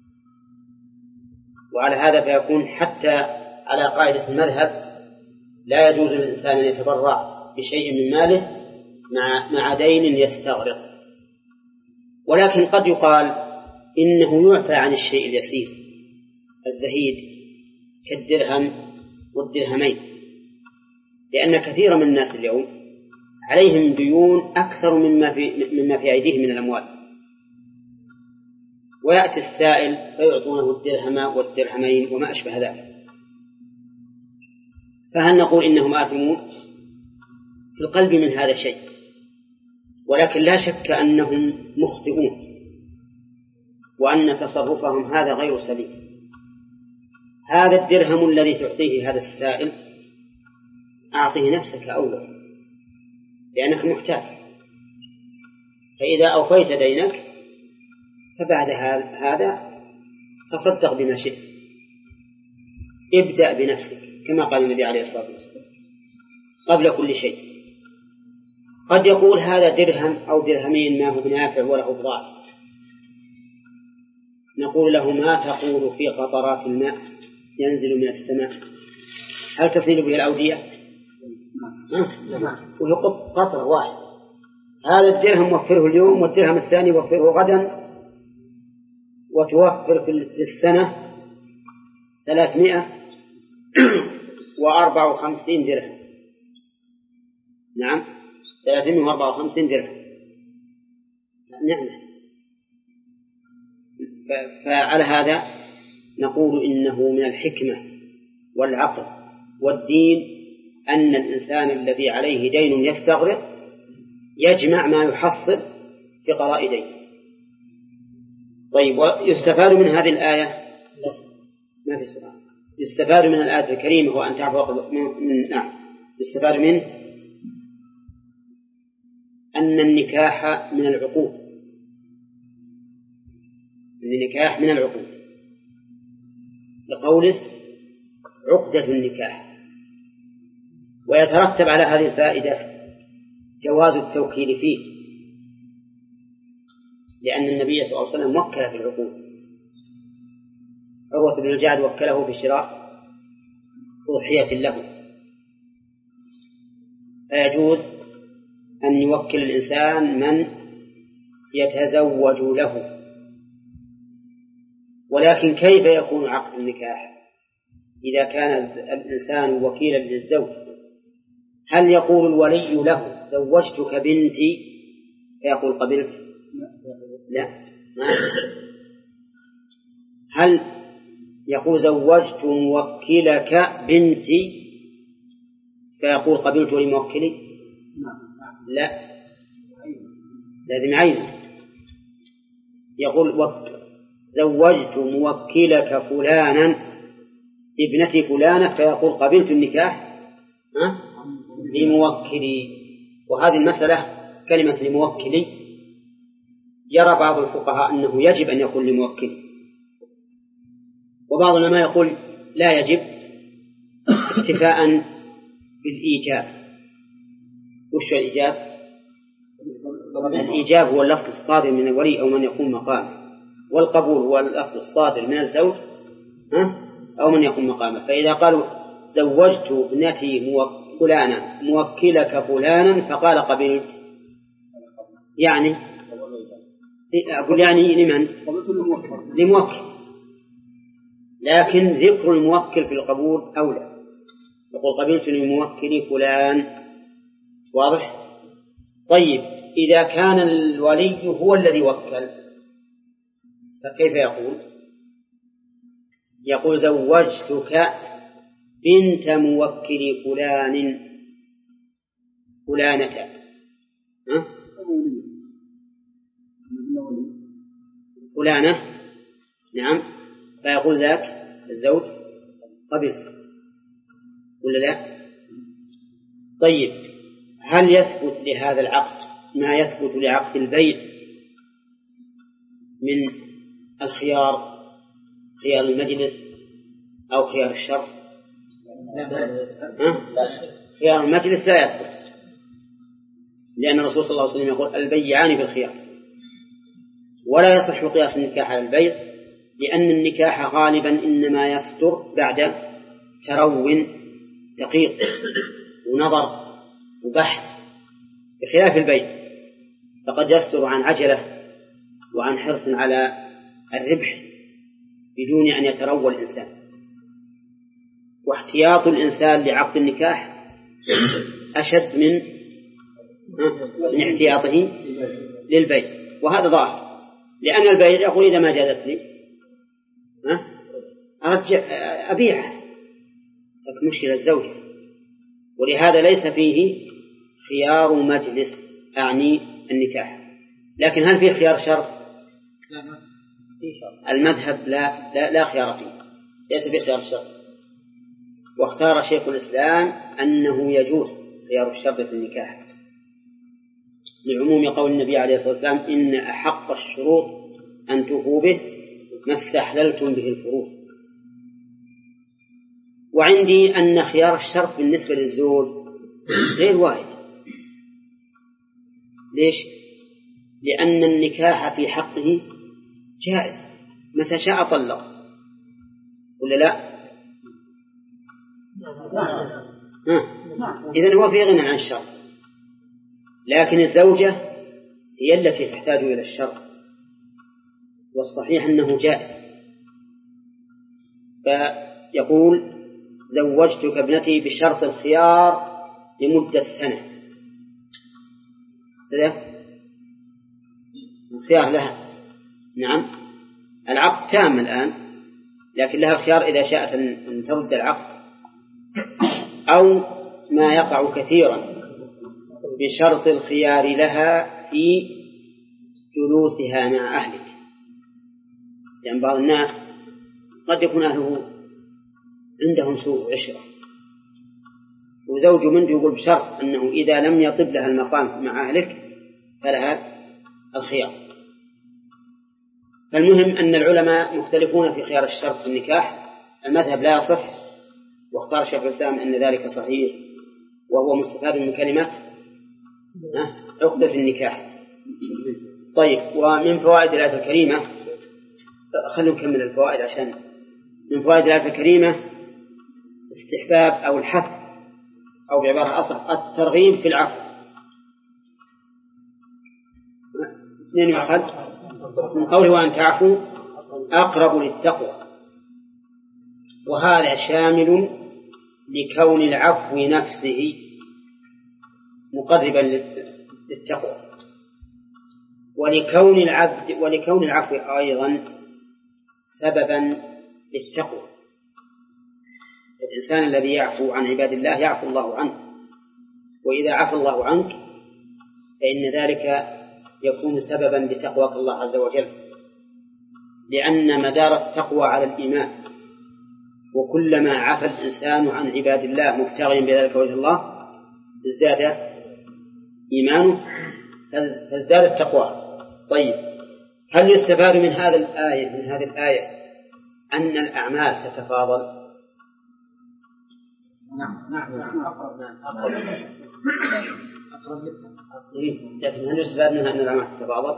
Speaker 1: وعلى هذا فيكون حتى على قاعدة المذهب لا يجوز للإنسان أن يتبرع بشيء من ماله مع مع دين يستغرق. ولكن قد يقال إنه يعفى عن الشيء اليسير الزهيد كالدرهم والدرهمين، لأن كثير من الناس اليوم عليهم ديون أكثر مما في مما في أيديهم من الأموال، ويأتي السائل فيعطونه الدرهم والدرهمين وما أشبه ذلك. فهل نقول إنهم آثمون؟ في القلب من هذا الشيء، ولكن لا شك أنهم مخطئون وأن تصرفهم هذا غير سليم. هذا الدرهم الذي تعطيه هذا السائل أعطيه نفسك أولا لأنك محتاج، فإذا أوفيت دينك فبعد هذا تصدق بما شئت، ابدأ بنفسك كما قال النبي عليه الصلاة والسلام قبل كل شيء. قد يقول هذا درهم أو درهمين ما هو بنافع ولا هو بضار، نقول له ما تقول في قطرات الماء ينزل من السماء هل تصير به الأودية؟ ويقط قطر واحد. هذا الدرهم وفره اليوم والدرهم الثاني وفره غدا، وتوفر في السنة ثلاثمائة وأربعة وخمسين درهم. نعم ثلاثمائة وأربعة وخمسين درهم نعم. فعلى هذا نقول إنه من الحكمة والعقل والدين أن الإنسان الذي عليه دين يستغرق يجمع ما يحصل في قضاء دين. طيب، ويستفاد من هذه الآية ما في سؤال. يستفاد من الآية الكريمة هو أن تعفو من نعم يستفاد منه أن النكاح من العقود، أن النكاح من العقود لقوله عقدة النكاح. ويترتب على هذه الفائدة جواز التوكيل فيه، لأن النبي صلى الله عليه وسلم وكل في العقود. عروة بن الجعد وكله بشراء أضحية له، فيجوز أن يوكل الإنسان من يتزوج له. ولكن كيف يكون عقد النكاح إذا كان الإنسان وكيلا للزوج؟ هل يقول الولي له زوجتك بنتي فيقول قبلت؟ لا. هل يقول زوجت موكلك بنتي فيقول قبلت لموكلي؟ لا، لازم عين. يقول زوجت موكلك فلانا ابنتي فلانة فيقول قبلت النكاح لموكلي. وهذه المسألة كلمة لموكلي يرى بعض الفقهاء أنه يجب أن يكون لموكل، وبعض العلماء يقول لا يجب اكتفاء بالإيجاب. وش الإيجاب؟ الإيجاب هو اللفظ الصادر من الولي أو من يكون مقامه، والقبول هو اللفظ الصادر من الزوج أو من يكون مقامه. فإذا قالوا زوجت ابنتي فلانا موكلك فلانا فقال قبلت، يعني أقول يعني لمن؟ لموكل، لكن ذكر الموكل في القبول أولى. يقول قبلت لموكل فلان. واضح؟ طيب إذا كان الولي هو الذي وكل فكيف يقول؟ يقول زوجتك بنت موكل فلان فلانة. ها؟ فلانة، نعم. فيقول ذاك الزوج قبلت ولا لا؟ طيب هل يثبت لهذا العقد ما يثبت لعقد البيع من الخيار، خيار المجلس أو خيار الشرط؟ خيار المجلس لا يثبت، لأن الرسول صلى الله عليه وسلم يقول البيعان بالخيار، ولا يصح قياس النكاح على البيع، لأن النكاح غالبا إنما يصدر بعد ترو دقيق ونظر وبحث، بخلاف البيع فقد يصدر عن عجلة وعن حرص على الربح بدون أن يتروى الإنسان. واحتياط الإنسان لعقد النكاح أشد من من احتياطه للبيع، وهذا ظاهر، لأن البيع يقول إذا ما جازت لي أرجع أبيعه، لكن مشكلة الزوجة، ولهذا ليس فيه خيار مجلس أعني النكاح. لكن هل فيه خيار شرط؟ المذهب لا, لا, لا خيار فيه، ليس فيه خيار شرط. واختار شيخ الإسلام أنه يجوز خيار الشرط في النكاح لعموم قول النبي عليه الصلاة والسلام إن أحق الشروط أن توفوا به ما استحللتم به الفروض. وعندي أن خيار الشرط بالنسبة للزوج غير واحد. ليش؟ لأن النكاح في حقه جائز متى شاء طلق ولا لا؟ إذن هو في غنى عن الشرط، لكن الزوجة هي التي تحتاج إلى الشرط، والصحيح أنه جائز. فيقول زوجتك ابنتي بشرط الخيار لمدة سنة، سنة الخيار لها، نعم العقد تام الآن، لكن لها الخيار إذا شاءت أن ترد العقد، أو ما يقع كثيرا بشرط الخيار لها في جلوسها مع أهلك، لأن يعني بعض الناس قد يكون أهله عندهم سوء عشرة، وزوج منه يقول بشرط أنه إذا لم يطب لها المقام مع أهلك فلها الخيار. فالمهم أن العلماء مختلفون في خيار الشرط في النكاح. المذهب لا يصح، واختار شيخ الإسلام أن ذلك صحيح، وهو مستفاد من كلمة عقدة في النكاح. طيب، ومن فوائد الآية الكريمة، خلوا نكمل الفوائد عشان من فوائد الآية الكريمة استحباب أو الحث أو بعبارة أصح الترغيب في العفو. اثنين واحد من قوله وأن تعفوا أقرب للتقوى، وهذا شامل لكون العفو نفسه مقربا للتقوى، ولكون العبد ولكون العفو أيضا سببا للتقوى. الإنسان الذي يعفو عن عباد الله يعفو الله عنه، وإذا عفى الله عنك فإن ذلك يكون سببا لتقواك الله عز وجل، لأن مدار التقوى على الإيمان، وكلما عفى الإنسان عن عباد الله مبتغيا بذلك وجه الله ازداد إيمانه فازداد التقوى. طيب، هل يستفاد من هذا الآية من هذه الآية أن الأعمال تتفاضل؟
Speaker 3: نعم نعم نعم أقرب نعم أقرب أقرب
Speaker 1: لكن هل يستفاد منها أن الأعمال تتفاضل؟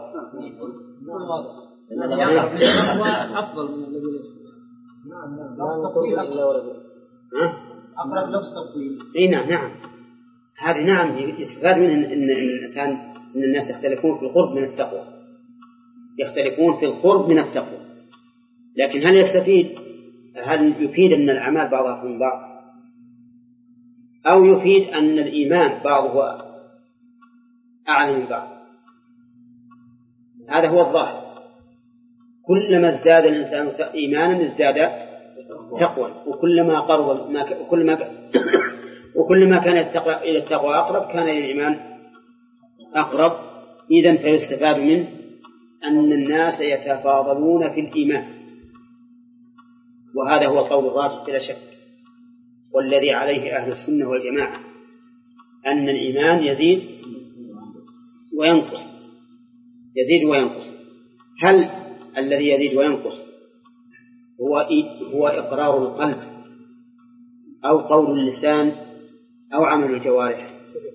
Speaker 3: أفضل من الذي ليس. نعم نعم لا نقول إلا ولا أقرب لفظ تفضيل.
Speaker 1: إيه نعم نعم هذه نعم يستفاد منها أن الإنسان أن الناس يختلفون في القرب من التقوى، يختلفون في القرب من التقوى. لكن هل يستفيد هل يفيد أن الأعمال بعضها من بعض، أو يفيد أن الإيمان بعضه أعلى من بعض؟ هذا هو الظاهر. كلما ازداد الإنسان إيمانا ازداد تقوى، وكلما قرب ما وكلما وكلما كان إلى التقوى أقرب كان إلى الإيمان أقرب. إذن فيستفاد منه أن الناس يتفاضلون في الإيمان، وهذا هو القول الراجح بلا شك، والذي عليه أهل السنة والجماعة، أن الإيمان يزيد وينقص يزيد وينقص. هل الذي يزيد وينقص هو هو إقرار القلب أو قول اللسان أو عمل الجوارح؟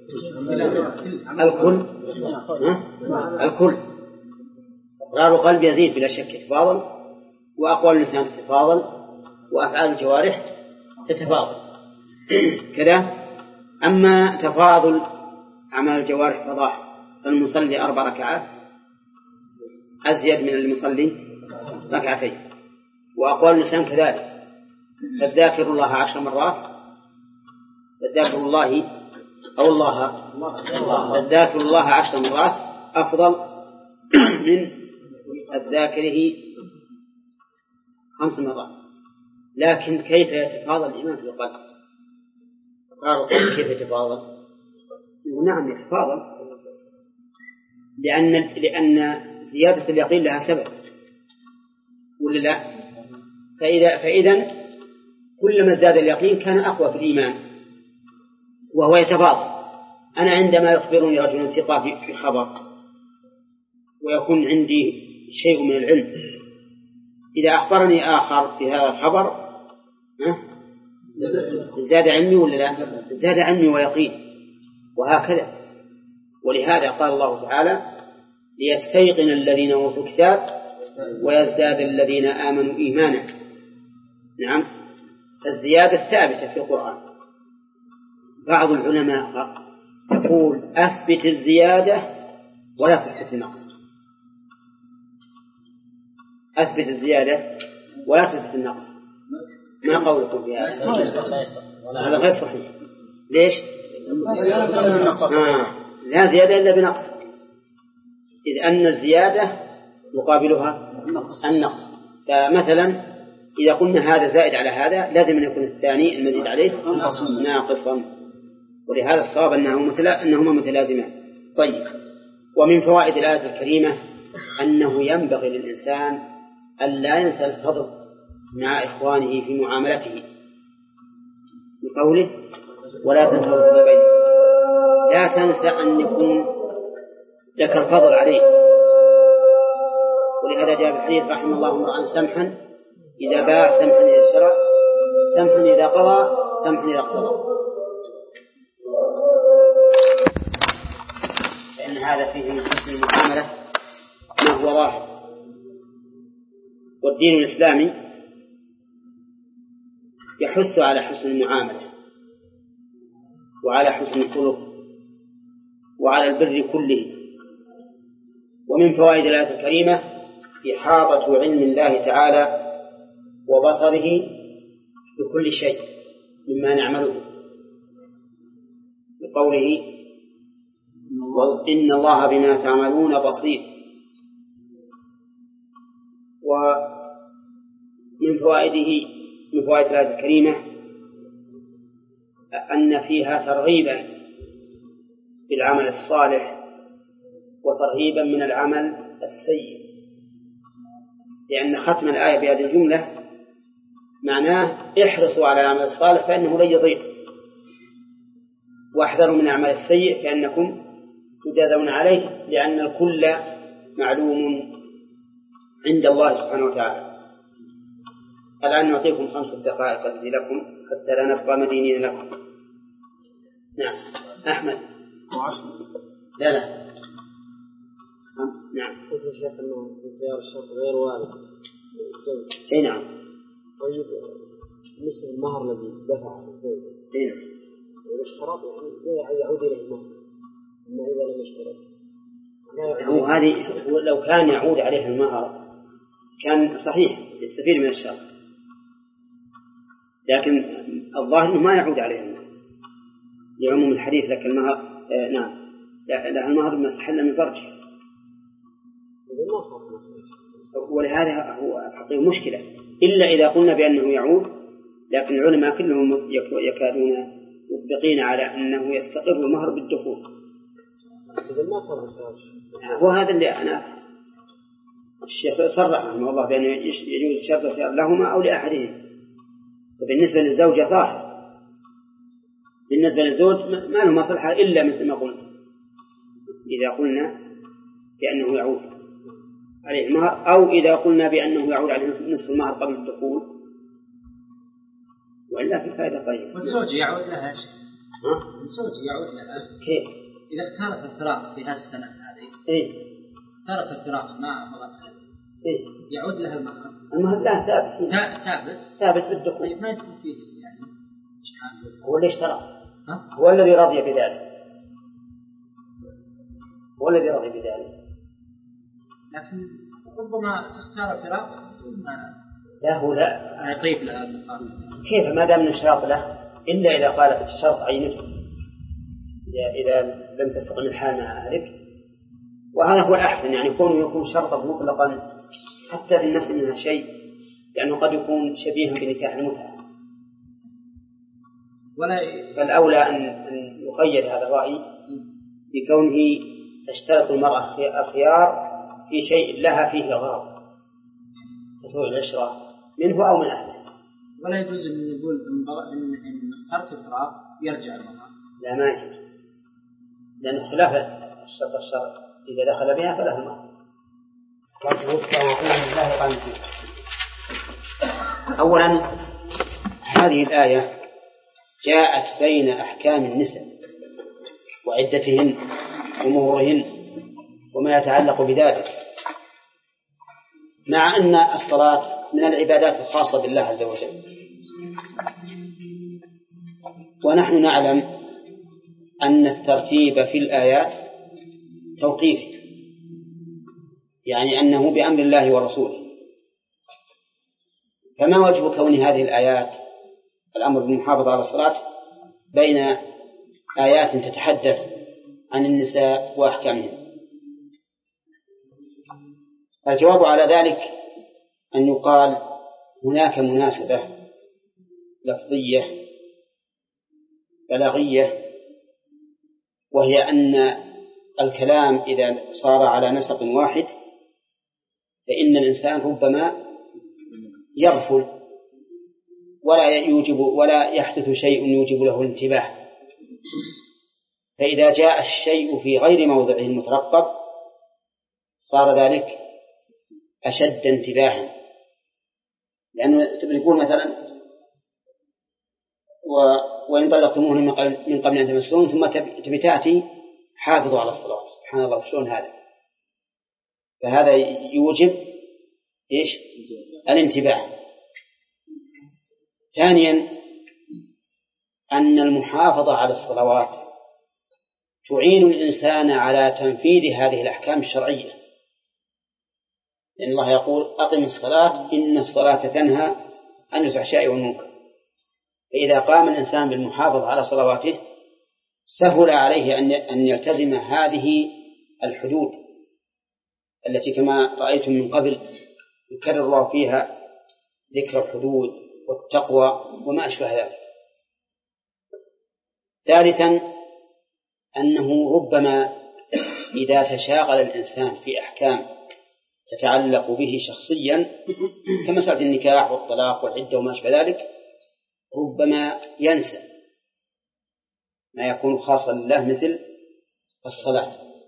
Speaker 1: الكل الكل إقرار القلب يزيد بلا شك يتفاضل، وأقوال اللسان تتفاضل، وأفعال الجوارح تتفاضل كذا. أما تفاضل عمل الجوارح فضاح، فالمصلي أربع ركعات أزيد من المصلي ركعتين، وأقوال اللسان كذلك. فالذاكر الله عشر مرات الذاكر الله أو الله الذاكر الله عشر مرات أفضل من الذاكره خمس مرات. لكن كيف يتفاضل الإيمان في القلب؟ قالوا كيف يتفاضل؟ نعم يتفاضل، لأن لأن زيادة اليقين لها سبب ولا لا؟ فإذا فإذا كلما ازداد اليقين كان أقوى في الإيمان، وهو يتفاضل. أنا عندما يخبرني رجل ثقة في خبر ويكون عندي شيء من العلم، إذا أخبرني آخر في هذا الخبر زاد علمي ولا لا؟ زاد علمي ويقين، وهكذا. ولهذا قال الله تعالى: ليستيقن الذين أوتوا الكتاب ويزداد الذين آمنوا إيمانا. نعم، الزيادة ثابتة في القرآن. بعض العلماء يقول: أثبت الزيادة ولا تثبت النقص. أثبت الزيادة ولا تثبت النقص. ما قولكم في هذا؟ هذا غير صحيح. ليش؟ آه. لا زيادة إلا بنقص، إذ أن الزيادة مقابلها النقص. فمثلا إذا قلنا هذا زائد على هذا لازم أن يكون الثاني المزيد عليه ناقصا، ولهذا الصواب أنهما متلازمان. طيب، ومن فوائد الآية الكريمة أنه ينبغي للإنسان أن لا ينسى الفضل مع إخوانه في معاملته، بقوله: ولا تنسى الفضل بينكم. لا تنسى أن يكون لك الفضل عليه. ولهذا جاء بالحديث: رحم الله امرأ سمحا إذا باع، سمحا إذا اشترى، سمحا إذا قضى، سمحا إذا اقتضى. فإن هذا فيه من حسن المعاملة ما هو ظاهر. والدين الإسلامي يحث على حسن المعاملة وعلى حسن الخلق وعلى البر كله. ومن فوائد الآية الكريمة إحاطة علم الله تعالى وبصره بكل شيء مما نعمله، بقوله: إن الله بما تعملون بصير. ومن فوائده من فوائد الآية الكريمة أن فيها ترغيبا بالعمل الصالح وترهيبا من العمل السيء، لأن ختم الآية بهذه الجملة معناه: احرصوا على العمل الصالح فإنه لن يضيق، واحذروا من العمل السيء فإنكم يجازون عليه، لأن الكل معلوم عند الله سبحانه وتعالى. الآن نعطيكم خمسة دقائق أدي لكم حتى لا نبقى مدينين لكم. نعم أحمد. لا لا خمس. نعم.
Speaker 2: قلت يا شيخ أنه اختيار الشرط غير وارد.
Speaker 1: أي نعم.
Speaker 2: طيب بالنسبة للمهر الذي دفع الزوج.
Speaker 1: أي نعم.
Speaker 2: إذا اشترط يعني يعود إليه المهر، أما إذا لم يشترط.
Speaker 1: هو هذه لو كان يعود عليه المهر كان صحيح يستفيد من الشرط، لكن الظاهر ما يعود عليه المهر لعموم الحديث. لك المهر آه نعم لا المهر ما استحل من فرجه، ولهذا هو الحقيقة مشكلة إلا إذا قلنا بأنه يعود. لكن العلماء كلهم يكادون مطبقين على أنه يستقر المهر بالدخول. وهذا اللي أنا الشيخ صرح رحمه الله بأنه يجوز شرط الخيار لهما أو لأحدهم. وبالنسبة للزوجة ظاهر، بالنسبة للزوج ما له مصلحة إلا مثل ما قلنا إذا قلنا بأنه يعود عليه المهر، أو إذا قلنا بأنه يعود عليه نصف المهر قبل الدخول، وإلا في فائدة طيبة.
Speaker 3: والزوج يعود لها يا شيخ. الزوج يعود لها
Speaker 1: كيف؟
Speaker 3: إذا اختارت الفراق في هذه السنة هذه.
Speaker 1: إيه.
Speaker 3: اختارت الفراق ما مضت.
Speaker 1: إيه.
Speaker 3: يعود لها المهر.
Speaker 1: المهر لا ثابت.
Speaker 3: ثابت.
Speaker 1: ثابت بالدخول.
Speaker 3: طيب ما يكون فيه يعني.
Speaker 1: هو اللي اشترى. هو الذي رضي بذلك. هو الذي رضي بذلك.
Speaker 3: لكن ربما تختار فراق
Speaker 1: لا هو لا
Speaker 3: يطيب لها.
Speaker 1: كيف ما دام نشاط له إلا إذا قال في الشرط عينته إذا لم تستقم الحال مع أهلك. وهذا هو الأحسن، يعني يكون يكون شرطا مطلقا حتى في النفس منها شيء، لأنه قد يكون شبيها بنكاح المتعة.
Speaker 3: ولا
Speaker 1: فالأولى أن يقيد هذا الرأي بكونه تشترط المرأة الخيار في شيء لها فيه غرض تسوي العشرة منه أو من أهله.
Speaker 3: ولا يجوز أن يقول إن إن اخترت الفراق يرجع المرأة.
Speaker 1: لا ما يجوز، لأن خلاف الشرط الشرط إذا دخل بها فله المهر. أولا هذه الآية جاءت بين أحكام النساء وعدتهن ومهورهن وما يتعلق بذلك، مع أن الصلاة من العبادات الخاصة بالله عز وجل. ونحن نعلم أن الترتيب في الآيات توقيفي، يعني أنه بأمر الله ورسوله. فما وجه كون هذه الآيات الأمر بالمحافظة على الصلاة بين آيات تتحدث عن النساء وأحكامهم؟ الجواب على ذلك أن يقال هناك مناسبة لفظية بلاغية، وهي أن الكلام إذا صار على نسق واحد فإن الإنسان ربما يغفل ولا يوجب ولا يحدث شيء يوجب له الانتباه. فإذا جاء الشيء في غير موضعه المترقب صار ذلك أشد انتباها. لأنه يقول مثلا وإن طلقتموهن من قبل أن تمسوهن ثم تبي تأتي حافظوا على الصلاة. سبحان الله، شلون هذا؟ فهذا يوجب إيش؟ الانتباه. ثانيا أن المحافظة على الصلوات تعين الإنسان على تنفيذ هذه الأحكام الشرعية، لأن الله يقول أقم الصلاة إن الصلاة تنهى عن الفحشاء والمنكر. فإذا قام الإنسان بالمحافظة على صلواته سهل عليه أن يلتزم هذه الحدود التي كما رأيتم من قبل يكرر الله فيها ذكر الحدود والتقوى وما أشبه ذلك. ثالثا أنه ربما إذا تشاغل الإنسان في أحكام تتعلق به شخصيا كمسألة النكاح والطلاق والعدة وما أشبه ذلك ربما ينسى ما يكون خاصا لله مثل الصلاة.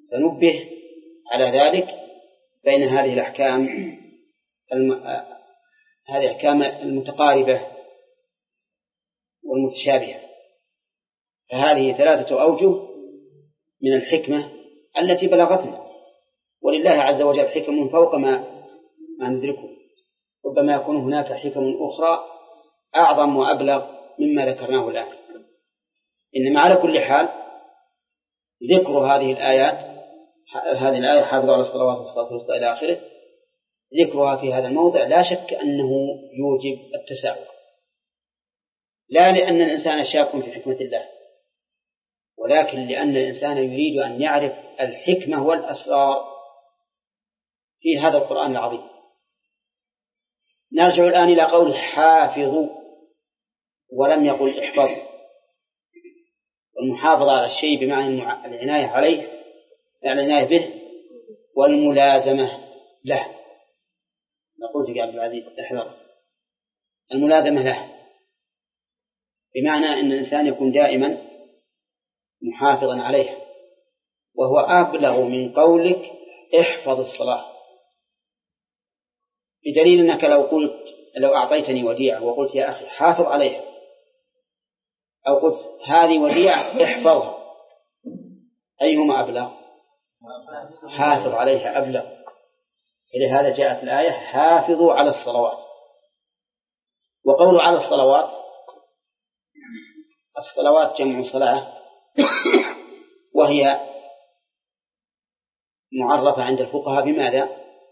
Speaker 1: فنبه على ذلك بين هذه الأحكام الم... هذه الأحكام المتقاربة والمتشابهة. فهذه ثلاثة أوجه من الحكمة التي بلغتنا، ولله عز وجل حكم فوق ما ما ندركه، ربما يكون هناك حكم أخرى أعظم وأبلغ مما ذكرناه الآن. إنما على كل حال ذكر هذه الآيات، هذه الآية حافظوا على الصلوات والصلاة الوسطى إلى آخره، ذكرها في هذا الموضع لا شك أنه يوجب التساؤل، لا لأن الإنسان شاك في حكمة الله، ولكن لأن الإنسان يريد أن يعرف الحكمة والأسرار في هذا القرآن العظيم. نرجع الآن إلى قول حافظوا ولم يقل احفظوا، والمحافظة على الشيء بمعنى العناية عليه، العناية به والملازمة له. نقول في عبد العزيز احذر، الملازمة له بمعنى أن الإنسان يكون دائما محافظا عليها، وهو أبلغ من قولك احفظ الصلاة، بدليل أنك لو قلت لو أعطيتني وديعة وقلت يا أخي حافظ عليها، أو قلت هذه وديعة احفظها، أيهما أبلغ؟ حافظ عليها أبلغ. لهذا جاءت الآية حافظوا على الصلوات. وقولوا على الصلوات، الصلوات جمع صلاة، وهي معرفة عند الفقهاء بماذا؟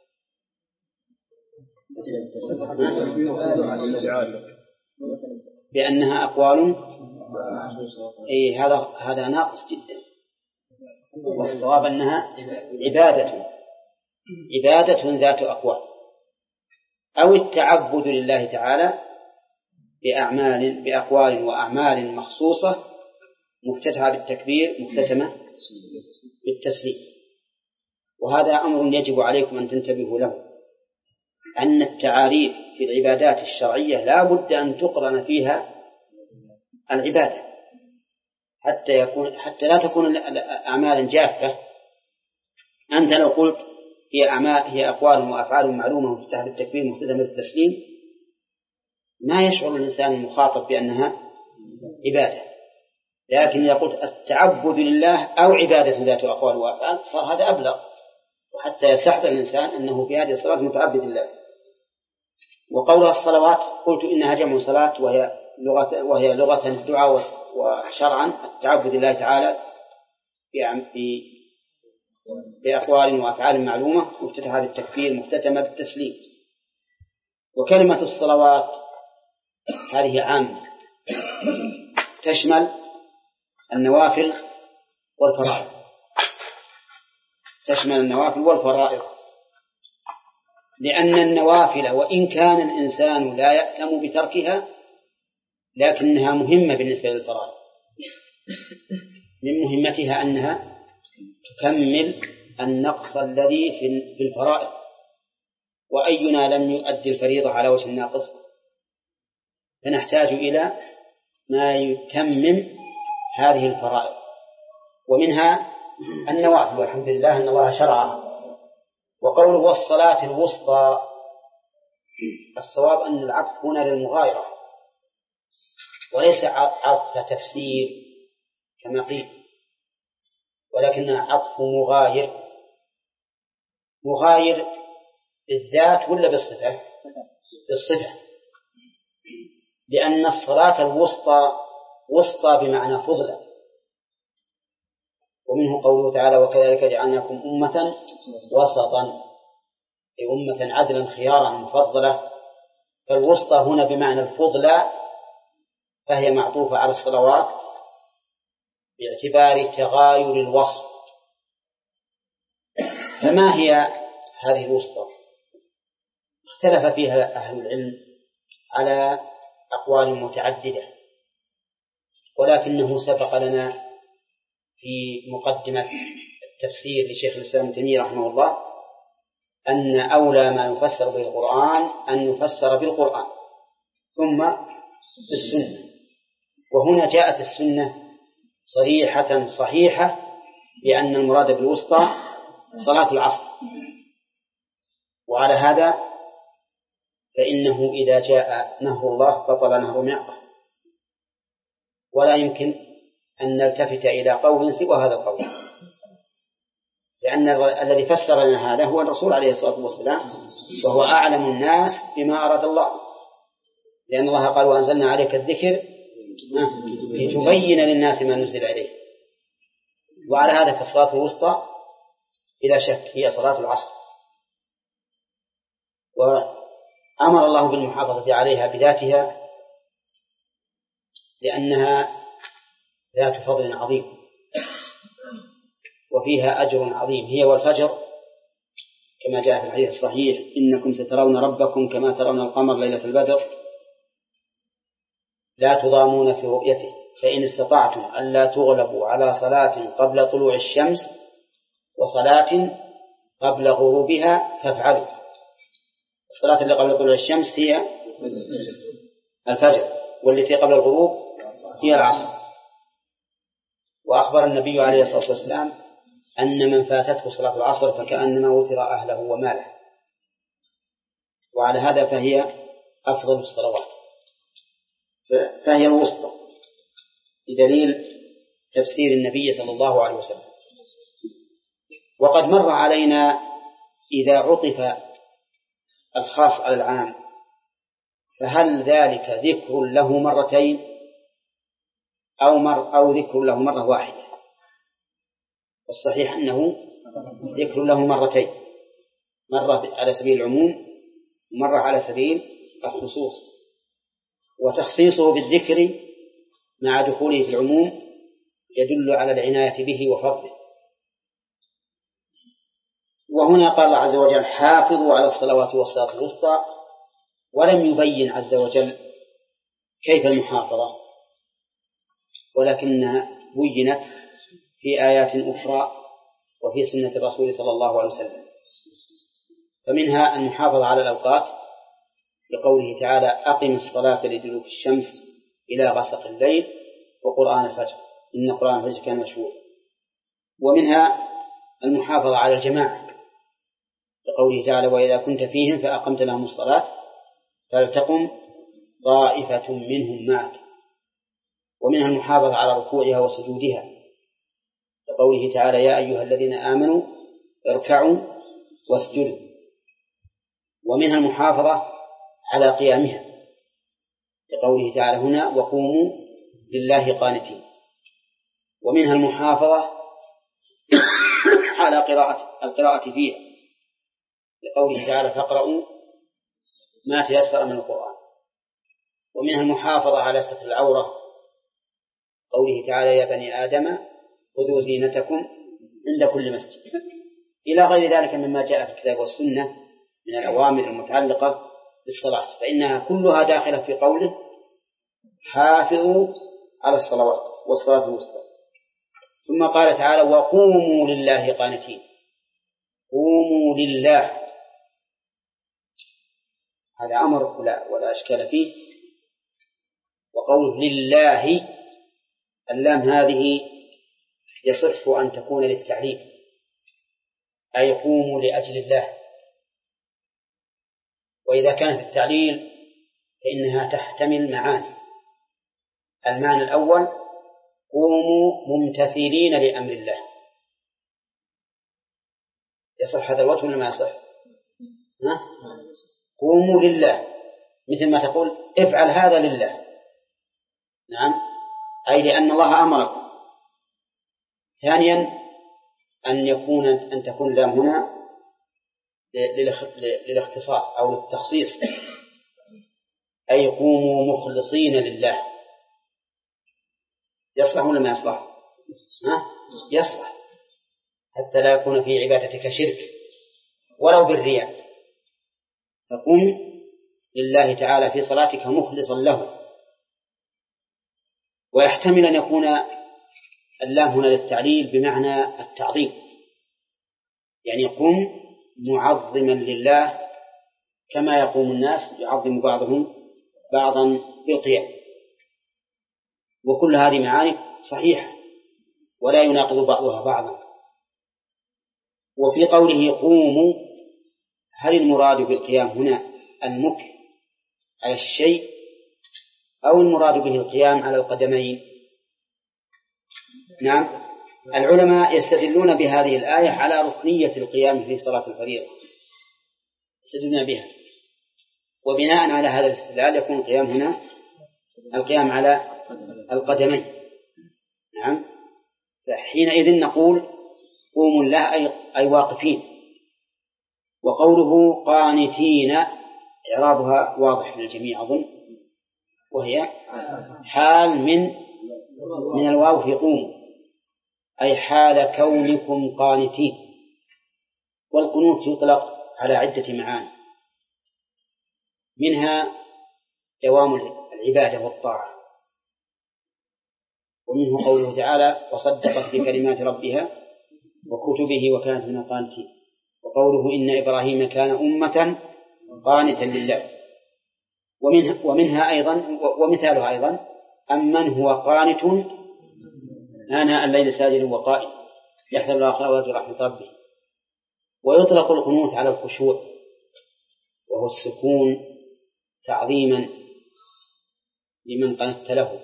Speaker 1: بأنها أقوال. أي هذا هذا ناقص جدا، والصواب أنها عبادة عبادة ذات أقوال، أو التعبد لله تعالى بأعمال بأقوال وأعمال مخصوصة مفتتحة بالتكبير مختتمة بالتسليم. وهذا أمر يجب عليكم أن تنتبهوا له، أن التعاريف في العبادات الشرعية لا بد أن تقرن فيها العبادة حتى يكون حتى لا تكون أعمالا جافة. أنت لو قلت هي أعمال هي أقوال وأفعال معلومة مفتتحة بالتكبير مختتمة بالتسليم، ما يشعر الإنسان المخاطب بأنها عبادة. لكن إذا قلت التعبد لله أو عبادة ذات أقوال وأفعال صار هذا أبلغ، وحتى يستحضر الإنسان أنه في هذه الصلاة متعبد لله. وقولها الصلوات قلت إنها جمع صلاة، وهي لغة وهي لغة الدعاء، وشرعا التعبد لله تعالى بأقوال وأفعال معلومة مفتتحة بالتكبير مختتمة بالتسليم. وكلمة الصلوات هذه عامة تشمل النوافل والفرائض، تشمل النوافل والفرائض، لأن النوافل وإن كان الإنسان لا يأثم بتركها لكنها مهمة بالنسبة للفرائض. من مهمتها أنها تكمل النقص الذي في الفرائض، وأينا لم يؤدي الفريضة على وجه الناقص، فنحتاج إلى ما يتمم هذه الفرائض، ومنها النوافل، والحمد لله أن الله شرعها. وقوله والصلاة الوسطى، الصواب أن العطف هنا للمغايرة وليس عطف تفسير كما قيل، ولكنها عطف مغاير. مغاير بالذات ولا بالصفة؟ بالصفة، لأن الصلاة الوسطى وسطى بمعنى فضلة. ومنه قوله تعالى وكذلك جعلناكم أمة وسطا، أي أمة عدلا خيارا مفضلة. فالوسطى هنا بمعنى الفضلة، فهي معطوفة على الصلوات باعتبار تغاير الوصف. فما هي هذه الوسطى؟ اختلف فيها أهل العلم على أقوال متعددة، ولكنه سبق لنا في مقدمة التفسير لشيخ الإسلام ابن تيمية رحمه الله أن أولى ما يفسر به القرآن أن يفسر بالقرآن ثم بالسنة. وهنا جاءت السنة صريحة صحيحة بأن المراد بالوسطى صلاة العصر. وعلى هذا فإنه إذا جاء نهر الله بطل نهر معقة، ولا يمكن أن نلتفت إلى قول سوى هذا القول، لأن الذي فسر لنا هذا هو الرسول عليه الصلاة والسلام، وهو أعلم الناس بما أراد الله، لأن الله قال وأنزلنا عليك الذكر لتبين للناس ما نزل إليه. وعلى هذا فالصلاة الوسطى بلا شك هي صلاة العصر، وأمر الله بالمحافظة عليها بذاتها لأنها ذات فضل عظيم وفيها أجر عظيم، هي والفجر كما جاء في الحديث الصحيح إنكم سترون ربكم كما ترون القمر ليلة البدر لا تضامون في رؤيته، فإن استطعتم ألا تغلبوا على صلاة قبل طلوع الشمس وصلاة قبل غروبها فافعلوا. الصلاة اللي قبل طلوع الشمس هي الفجر، والتي قبل الغروب هي العصر. وأخبر النبي عليه الصلاة والسلام أن من فاتته صلاة العصر فكأنما وتر أهله وماله، وعلى هذا فهي أفضل الصلوات، فهي الوسطى بدليل تفسير النبي صلى الله عليه وسلم. وقد مر علينا إذا عطف الخاص على العام فهل ذلك ذكر له مرتين أو, مر أو ذكر له مرة واحدة؟ الصحيح أنه ذكر له مرتين، مرة على سبيل العموم ومرة على سبيل الخصوص، وتخصيصه بالذكر مع دخوله في العموم يدل على العناية به وفضله. وهنا قال الله عز وجل حافظوا على الصلوات والصلاة الوسطى، ولم يبين عز وجل كيف المحافظة، ولكنها بينت في آيات أخرى وفي سنة الرسول صلى الله عليه وسلم. فمنها المحافظة على الأوقات لقوله تعالى أقم الصلاة لدلوك الشمس إلى غسق الليل وقرآن الفجر إن قرآن الفجر كان مشهورا. ومنها المحافظة على الجماعة لقوله تعالى وإذا كنت فيهم فأقمت لهم الصلاة فلتقم طائفة منهم معك. ومنها المحافظة على ركوعها وسجودها لقوله تعالى يا أيها الذين آمنوا اركعوا واسجدوا. ومنها المحافظة على قيامها لقوله تعالى هنا وقوموا لله قانتين. ومنها المحافظة على قراءة القراءة فيها لقوله تعالى فاقرؤوا ما تيسر من القرآن. ومنها المحافظة على ستر العورة قوله تعالى يا بني آدم خذوا زينتكم عند كل مسجد إلى غير ذلك مما جاء في الكتاب والسنة من الأوامر المتعلقة بالصلاة، فإنها كلها داخلة في قوله حافظوا على الصلوات والصلاة الوسطى. ثم قال تعالى وقوموا لله قانتين، قوموا لله، هذا أمر ولا, ولا أشكال فيه. وقوله لله اللام هذه يصح أن تكون للتعليم أي قوموا لأجل الله، وإذا كانت التعليل فإنها تحتمل معاني. المعنى الأول قوموا ممتثلين لأمر الله، يصح هذا الوجه ولا ما يصح؟ ها؟ قوموا لله مثل ما تقول افعل هذا لله، نعم، أي لأن الله أمركم. ثانيا أن يكون أن تكون لام هنا للاختصاص أو للتخصيص، أي قوموا مخلصين لله. يصلح ولا ما يصلح؟ ها؟ يصلح حتى لا يكون في عبادتك شرك ولو بالرياء، فقم لله تعالى في صلاتك مخلصا له. ويحتمل أن يكون اللام هنا للتعليل بمعنى التعظيم، يعني قم معظما لله كما يقوم الناس يعظم بعضهم بعضا بالقيام. وكل هذه معاني صحيحة ولا يناقض بعضها بعضا، وفي قوله قوموا هل المراد بالقيام هنا المكث على الشيء أو المراد به القيام على القدمين؟ نعم، العلماء يستدلون بهذه الآية على ركنية القيام في صلاة الفريضة، يستدلون بها، وبناء على هذا الاستدلال يكون القيام هنا القيام على القدمين. نعم، فحينئذ نقول قوموا الله أي, أي واقفين. وقوله قانتين إعرابها واضح للجميع أظن، وهي حال من من الواو في قوم، أي حال كونكم قانتين. والقنوت يطلق على عدة معاني، منها دوام العبادة والطاعة، ومنه قوله تعالى وصدقت بكلمات ربها وكتبه وكانت من القانتين، وقوله إن إبراهيم كان أمة قانتا لله. ومنها, ومنها أيضا ومثالها أيضا أمن هو قانت آناء الليل ساجد وقائم يحذر الآخرة ويرجو رحمة ربه. ويطلق القنوت على الخشوع وهو السكون تعظيما لمن قنت له.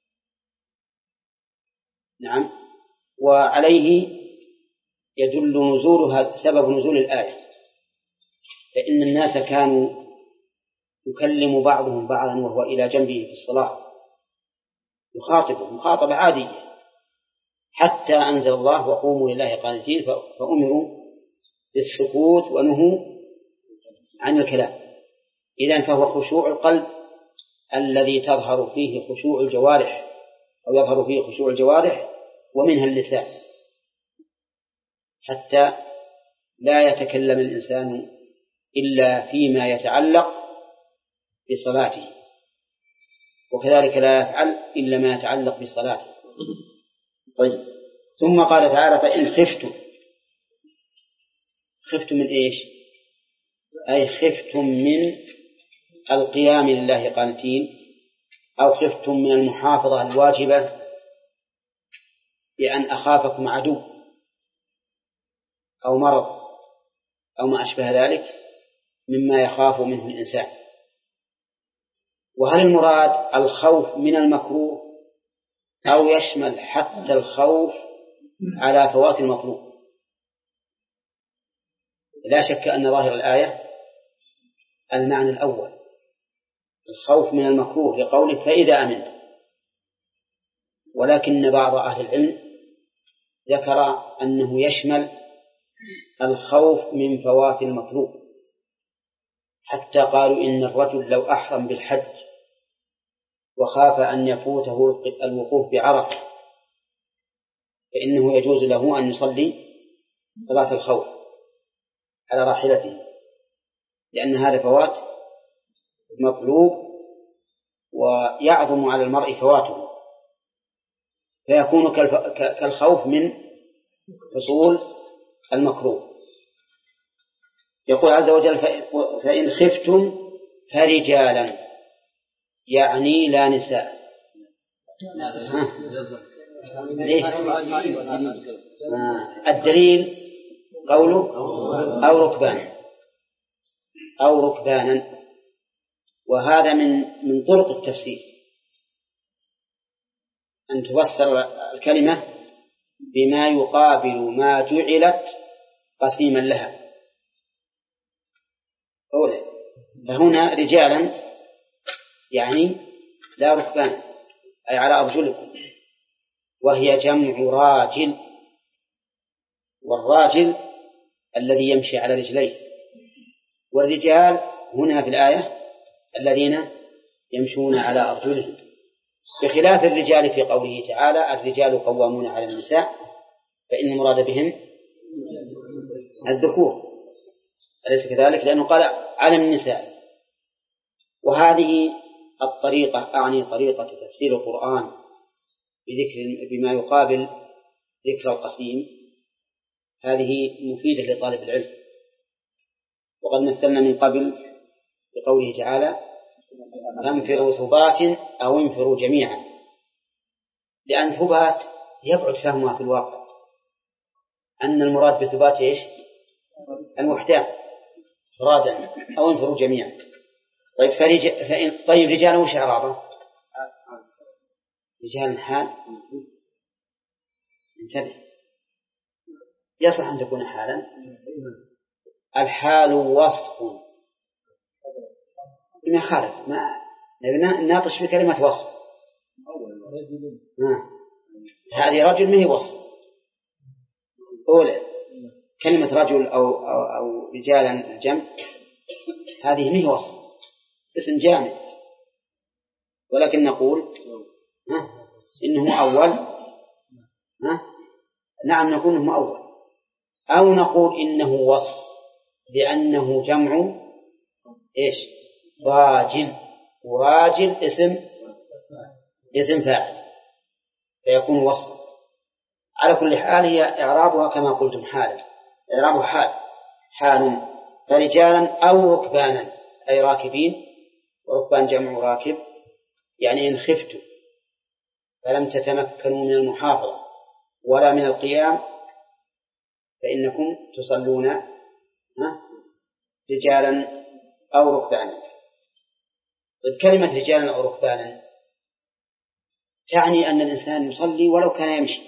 Speaker 1: نعم، وعليه يدل نزولها سبب نزول الآية، فإن الناس كانوا يكلم بعضهم بعضا وهو إلى جنبه في الصلاة يخاطبه مخاطبة عادية، حتى أنزل الله وقوموا لله قانتين، فأمروا بالسكوت ونهوا عن الكلام. إذن فهو خشوع القلب الذي تظهر فيه خشوع الجوارح أو يظهر فيه خشوع الجوارح ومنها اللسان، حتى لا يتكلم الإنسان إلا فيما يتعلق بصلاته، وكذلك لا يفعل إلا ما يتعلق بصلاته. طيب، ثم قال تعالى فإن خفتم. خفتم من إيش؟ أي خفتم من القيام لله قانتين، أو خفتم من المحافظة الواجبة بأن أخافكم عدو أو مرض أو ما أشبه ذلك مما يخاف منه الإنسان. وهل المراد الخوف من المكروه أو يشمل حتى الخوف على فوات المطلوب؟ لا شك أن ظاهر الآية المعنى الأول، الخوف من المكروه لقوله فإذا أمنت، ولكن بعض أهل العلم ذكر أنه يشمل الخوف من فوات المطلوب، حتى قالوا إن الرجل لو أحرم بالحج وخاف أن يفوته الوقوف بعرفة فإنه يجوز له أن يصلي صلاة الخوف على راحلته، لأن هذا فوات مطلوب ويعظم على المرء فواته، فيكون كالخوف من حصول المكروه. يقول عز وجل فإن خفتم فرجالا، يعني لا نساء. ليش؟ الدليل قوله أو ركبان أو ركبانا، وهذا من من طرق التفسير أن تفسر الكلمة بما يقابل ما جعلت قسيما لها. أولا فهنا رجالا يعني لا ركبان أي على أرجلكم، وهي جمع راجل، والراجل الذي يمشي على رجليه، والرجال هنا في الآية الذين يمشون على أرجلهم، بخلاف الرجال في قوله تعالى الرجال قوامون على النساء، فإن المراد بهم الذكور، أليس كذلك؟ لأنه قال على النساء. وهذه الطريقة أعني طريقة تفسير القرآن بذكر بما يقابل ذكر القسيم، هذه مفيدة لطالب العلم. وقد مثلنا من قبل بقوله تعالى انفروا ثبات أو انفروا جميعا، لأن ثبات يبعد فهمها في الواقع، أن المراد بثبات إيش؟ الوحدان إفرادا أو انفروا جميعا. طيب فرج... فإن... طيب رجال وش إعرابه؟ رجال حال. انتبه، يصح أن تكون حالا. الحال وصف ما خالف، ما ناقش في كلمة وصف. آه. هذه رجل ما هي وصف. أولى كلمة رجل أو, أو, أو رجالا الجمع هذه ما هي وصف، اسم جامع، ولكن نقول ها إنه أول. ها؟ نعم نقول إنه أول، أو نقول إنه وصف لأنه جمع إيش؟ راجل، وراجل اسم اسم فاعل فيكون وصف. على كل حال هي إعرابها كما قلتم حالا، إعرابها حال حال فرجالا أو ركبانا أي راكبين، وركبان جمع راكب، يعني إن خفتوا فلم تتمكنوا من المحافظة ولا من القيام فإنكم تصلون رجالا أو ركبانا. كلمة رجالا أو ركبانا تعني أن الإنسان يصلي ولو كان يمشي.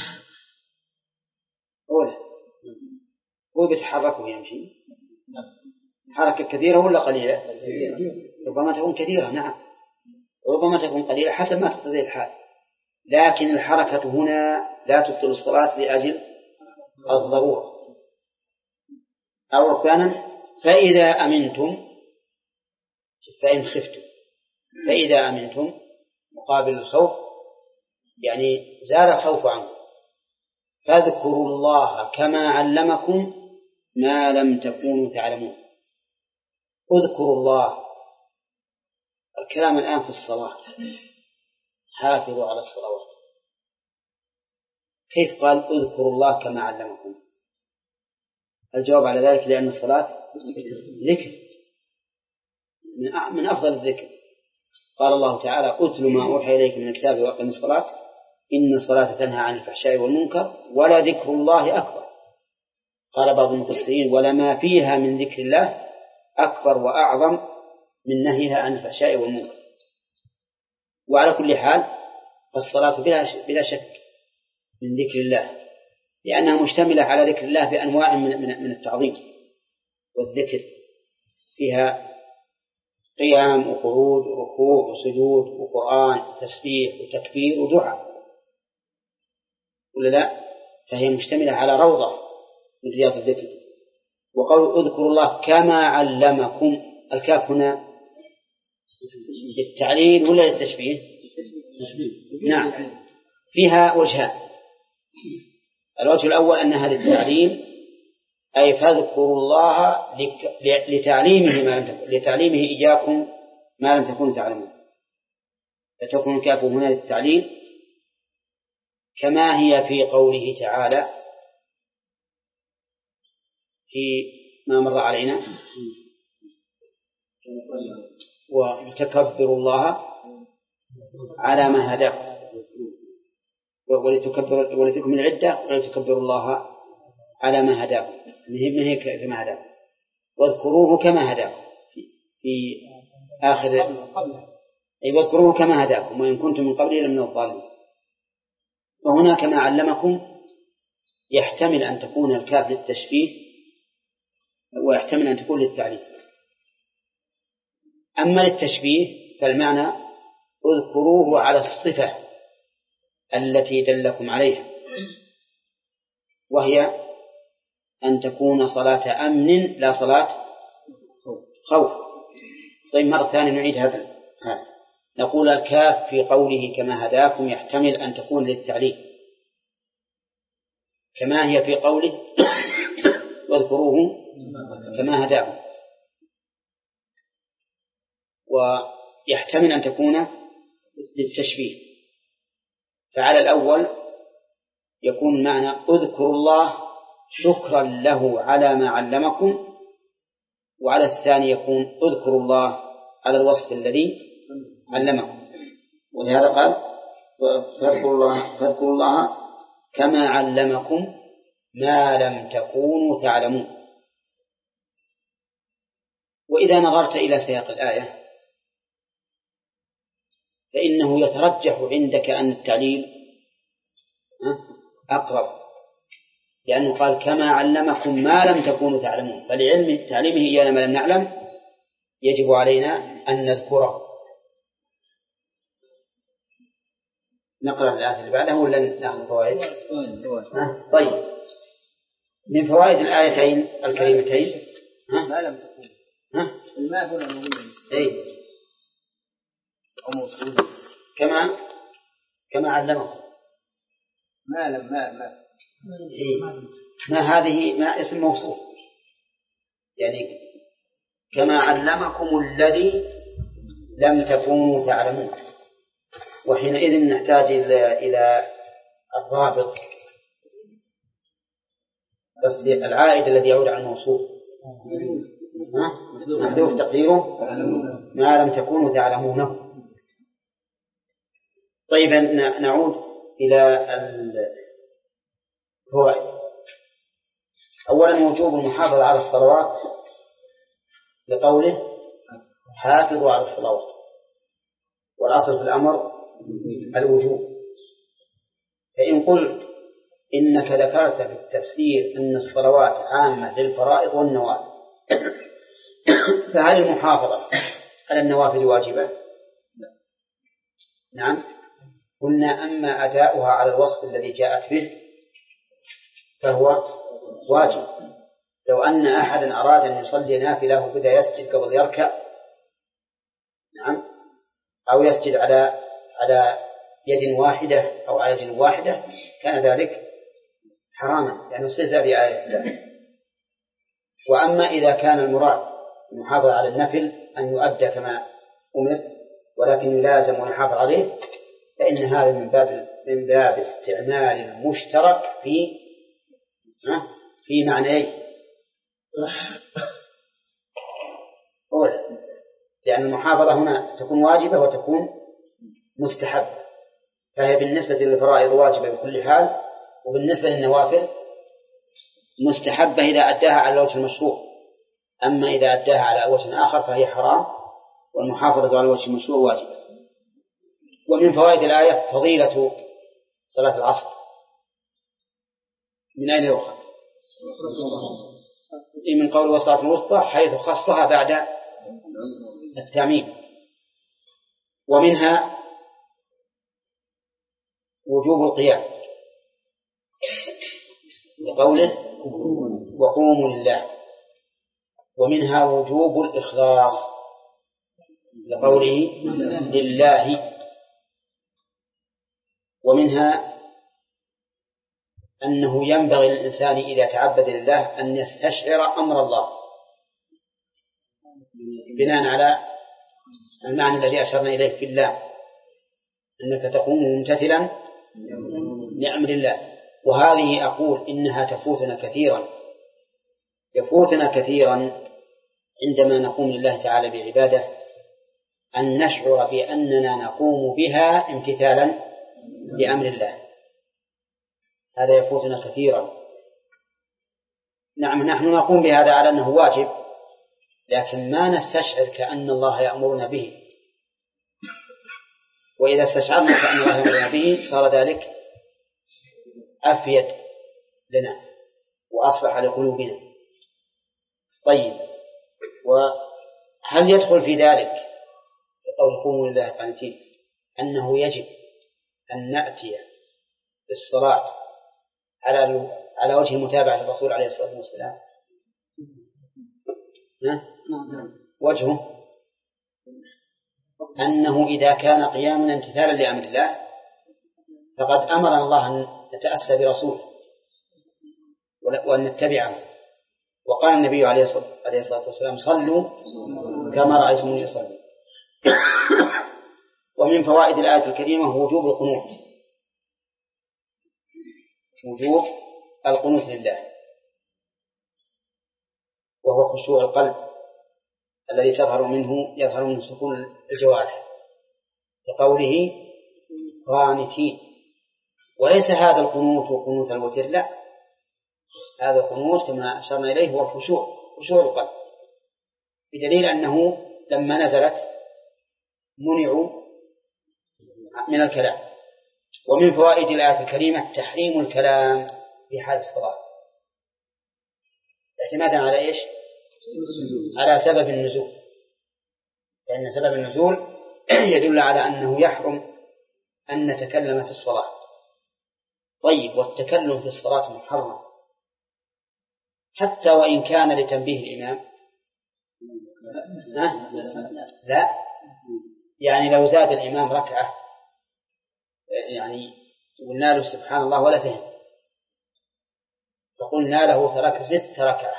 Speaker 1: أولا هو بيتحرك ويمشي حركة كثيرة ولا قليلة؟ ربما تكون كثيرة، نعم، وربما تكون قليلة حسب ما تقتضي الحال، لكن الحركة هنا لا تبطل الصلاة لأجل الضرورة. أو ركبانا فإذا أمنتم، فإن خفتم، فإذا أمنتم مقابل الخوف يعني زال الخوف عنكم، فاذكروا الله كما علمكم ما لم تكونوا تعلمون. اذكروا الله. الكلام الآن في الصلاة، حافظوا على الصلوات. كيف قال اذكروا الله كما علمكم؟ الجواب على ذلك لأن الصلاة ذكر من أفضل الذكر. قال الله تعالى أتل ما أوحي إليك من الكتاب وأقم الصلاة إن الصلاة تنهى عن الفحشاء والمنكر ولذكر الله أكبر. قال بعض المفسرين ولما فيها من ذكر الله أكبر وأعظم من نهيها عن الفحشاء والمنكر. وعلى كل حال فالصلاة بلا شك من ذكر الله، لأنها مشتملة على ذكر الله بأنواع من التعظيم والذكر، فيها قيام وقعود وركوع وسجود وقرآن وتسبيح وتكبير ودعاء، ولا لا؟ فهي مشتملة على روضة من رياض الذكر. وقول اذكروا الله كما علمكم، الكاف هنا للتعليل ولا للتشبيه؟ نعم، فيها وجهان. الوجه الأول أنها للتعليل، أي فاذكروا الله لتعليمه ما لم تكن لتعليمه إياكم ما لم تكونوا تعلمون، فتكون الكاف هنا للتعليل كما هي في قوله تعالى في ما مر علينا وتكبروا الله على ما هداكم ولتكبروا ولتكملوا العدة ولتكبروا الله على ما هداكم، من هيك كما هداكم واذكروه كما هداكم في آخر أي واذكروه كما هداكم وإن كنتم من قبله لمن الضالين. وهنا كما علمكم يحتمل أن تكون الكاف للتشبيه ويحتمل أن تكون للتعليم. أما للتشبيه فالمعنى اذكروه على الصفة التي دلكم عليها، وهي أن تكون صلاة أمن لا صلاة خوف. طيب مرة ثانية نعيد هذا. نقول الكاف في قوله كما هداكم يحتمل أن تكون للتعليم كما هي في قوله واذكروه كما هداكم، ويحتمل أن تكون للتشبيه. فعلى الأول يكون معنى اذكروا الله شكرا له على ما علمكم، وعلى الثاني يكون اذكروا الله على الوصف الذي علمكم. ولهذا قال فاذكروا الله, فاذكروا الله كما علمكم ما لم تكونوا تعلمون. وإذا نظرت إلى سياق الآية فإنه يترجح عندك أن التعليل أقرب، لأنه قال كما علمكم ما لم تكونوا تعلمون، فلعلم تعليمه إيانا ما لم نعلم يجب علينا أن نذكره. نقرأ الآية اللي بعدها ولا نأخذ فوائد؟ طيب، من فوائد الآيتين الكريمتين
Speaker 3: ما لم تكون الماء هنا موجود
Speaker 1: أي كما كما علمكم
Speaker 3: ما لم ما ما
Speaker 1: ما هذه ما اسم موصوف، يعني كما علمكم الذي لم تكونوا تعلمون، وحينئذ نحتاج إلى إلى الرابط بس العائد الذي يعود على الموصوف محذوف تقديره ما لم تكونوا تعلمونه. طيب نعود إلى الفوائد. أولا وجوب المحافظة على الصلوات لقوله حافظوا على الصلوات، والأصل في الأمر الوجوب. فإن قلت إنك ذكرت في التفسير أن الصلوات عامة للفرائض والنوافل، فهل المحافظة على النوافل واجبة؟ نعم، قلنا أما أداؤها على الوصف الذي جاءت به فهو واجب. لو أن أحدا أراد أن يصلي نافلة وبدأ يسجد قبل يركع، نعم، أو يسجد على على يد واحدة أو على يد واحدة، كان ذلك حراما لأنه استهزأ بآية الله. وأما إذا كان المراد المحافظة على النفل أن يؤدى كما أمر ولكن يلازم ويحافظ عليه، فإن هذا من باب من باب استعمال المشترك في في معنيين. أولا لأن المحافظة هنا تكون واجبة وتكون مستحبة، فهي بالنسبة للفرائض واجبة بكل حال، وبالنسبة للنوافل مستحبة إذا أداها على الوجه المشروع. أما إذا أداها على وجه آخر فهي حرام، والمحافظة على الوجه المشروع واجبة. ومن فوائد الآية فضيلة صلاة العصر. من أين يؤخذ؟ من قول وصلاة الوسطى، حيث خصها بعد التعميم. ومنها وجوب القيام لقوله وقوموا لله. ومنها وجوب الإخلاص لقوله لله. ومنها أنه ينبغي للإنسان إذا تعبد لله أن يستشعر أمر الله بناء على المعنى الذي أشرنا إليه في الله، أنك تقوم ممتثلا لأمر الله. وهذه أقول إنها تفوتنا كثيرا يفوتنا كثيرا عندما نقوم لله تعالى بعبادة، أن نشعر بأننا نقوم بها امتثالا لأمر الله. هذا يفوتنا كثيرا. نعم، نحن نقوم بهذا على أنه واجب، لكن ما نستشعر كأن الله يأمرنا به. وإذا استشعرنا كأن الله يأمرنا به صار ذلك أفيد لنا وأصلح لقلوبنا. طيب، وهل يدخل في ذلك قول قوموا لله قانتين أنه يجب أن نأتي بالصلاة على على وجه متابعة الرسول عليه الصلاة والسلام؟ وجهه أنه إذا كان قيامنا امتثالا لأمر الله فقد أمرنا الله أن نتأسى برسوله وأن نتبعه. وقال النبي عليه الصلاة والسلام صلوا كما رأيتموني يصلي. ومن فوائد الآية الكريمة وجوب القنوت، وجوب القنوت لله، وهو خشوع القلب الذي تظهر منه يظهر منه سكون الجوارح لقوله قانتين. وليس هذا القنوت وقنوت الوتر، لا، هذا القنوت كما أشرنا إليه هو خشوع خشوع القلب بدليل أنه لما نزلت منعوا من الكلام. ومن فوائد الآية الكريمة تحريم الكلام في حال الصلاة اعتمادا على إيش؟ على سبب النزول، لأن سبب النزول يدل على أنه يحرم أن نتكلم في الصلاة. طيب، والتكلم في الصلاة محرم حتى وإن كان لتنبيه الإمام؟ لا، يعني لو زاد الإمام ركعة يعني قلنا له سبحان الله ولا فهم، فقلنا له ترك ست ركعة،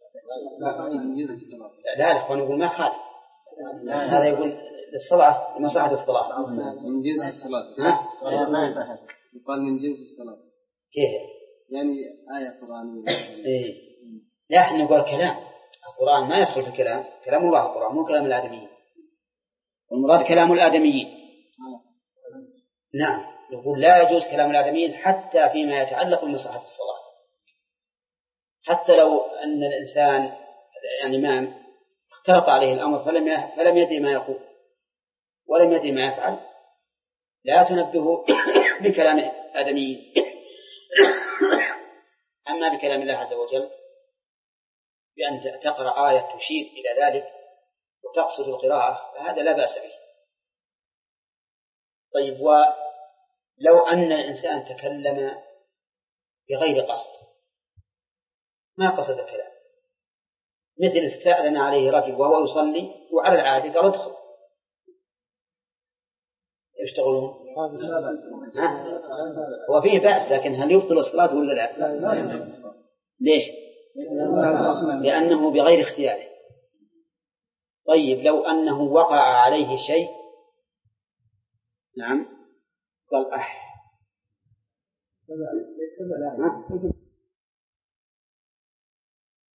Speaker 1: لا الأخوان يقول ما خالف، هذا يقول للصلاة لمصلحة الصلاة
Speaker 4: من جنس الصلاة.
Speaker 1: ها؟
Speaker 4: يقال من جنس الصلاة
Speaker 1: كيف
Speaker 4: يعني آية قرآنية.
Speaker 1: إيه. لا، احنا نقول كلام القرآن ما يدخل في الكلام، كلام الله القرآن مو كلام الآدميين، والمراد كلام الآدميين. نعم، نقول لا يجوز كلام الآدميين حتى فيما يتعلق بمصلحة الصلاة، حتى لو أن الإنسان الإمام اختلط عليه الأمر فلم فلم يدري ما يقول ولم يدري ما يفعل، لا تنبه بكلام آدميين. أما بكلام الله عز وجل بأن تقرأ آية تشير إلى ذلك وتقصد القراءة فهذا لا بأس به. طيب، ولو أن الإنسان تكلم بغير قصد، ما قصد الكلام، مثل استأذن عليه رجل وهو يصلي وعلى العادة قال ادخل، يشتغلون هو فيه بأس، لكن هل يبطل الصلاة ولا لا؟ ليش؟ لأنه بغير اختياره. طيب، لو أنه وقع عليه شيء، نعم، قال أح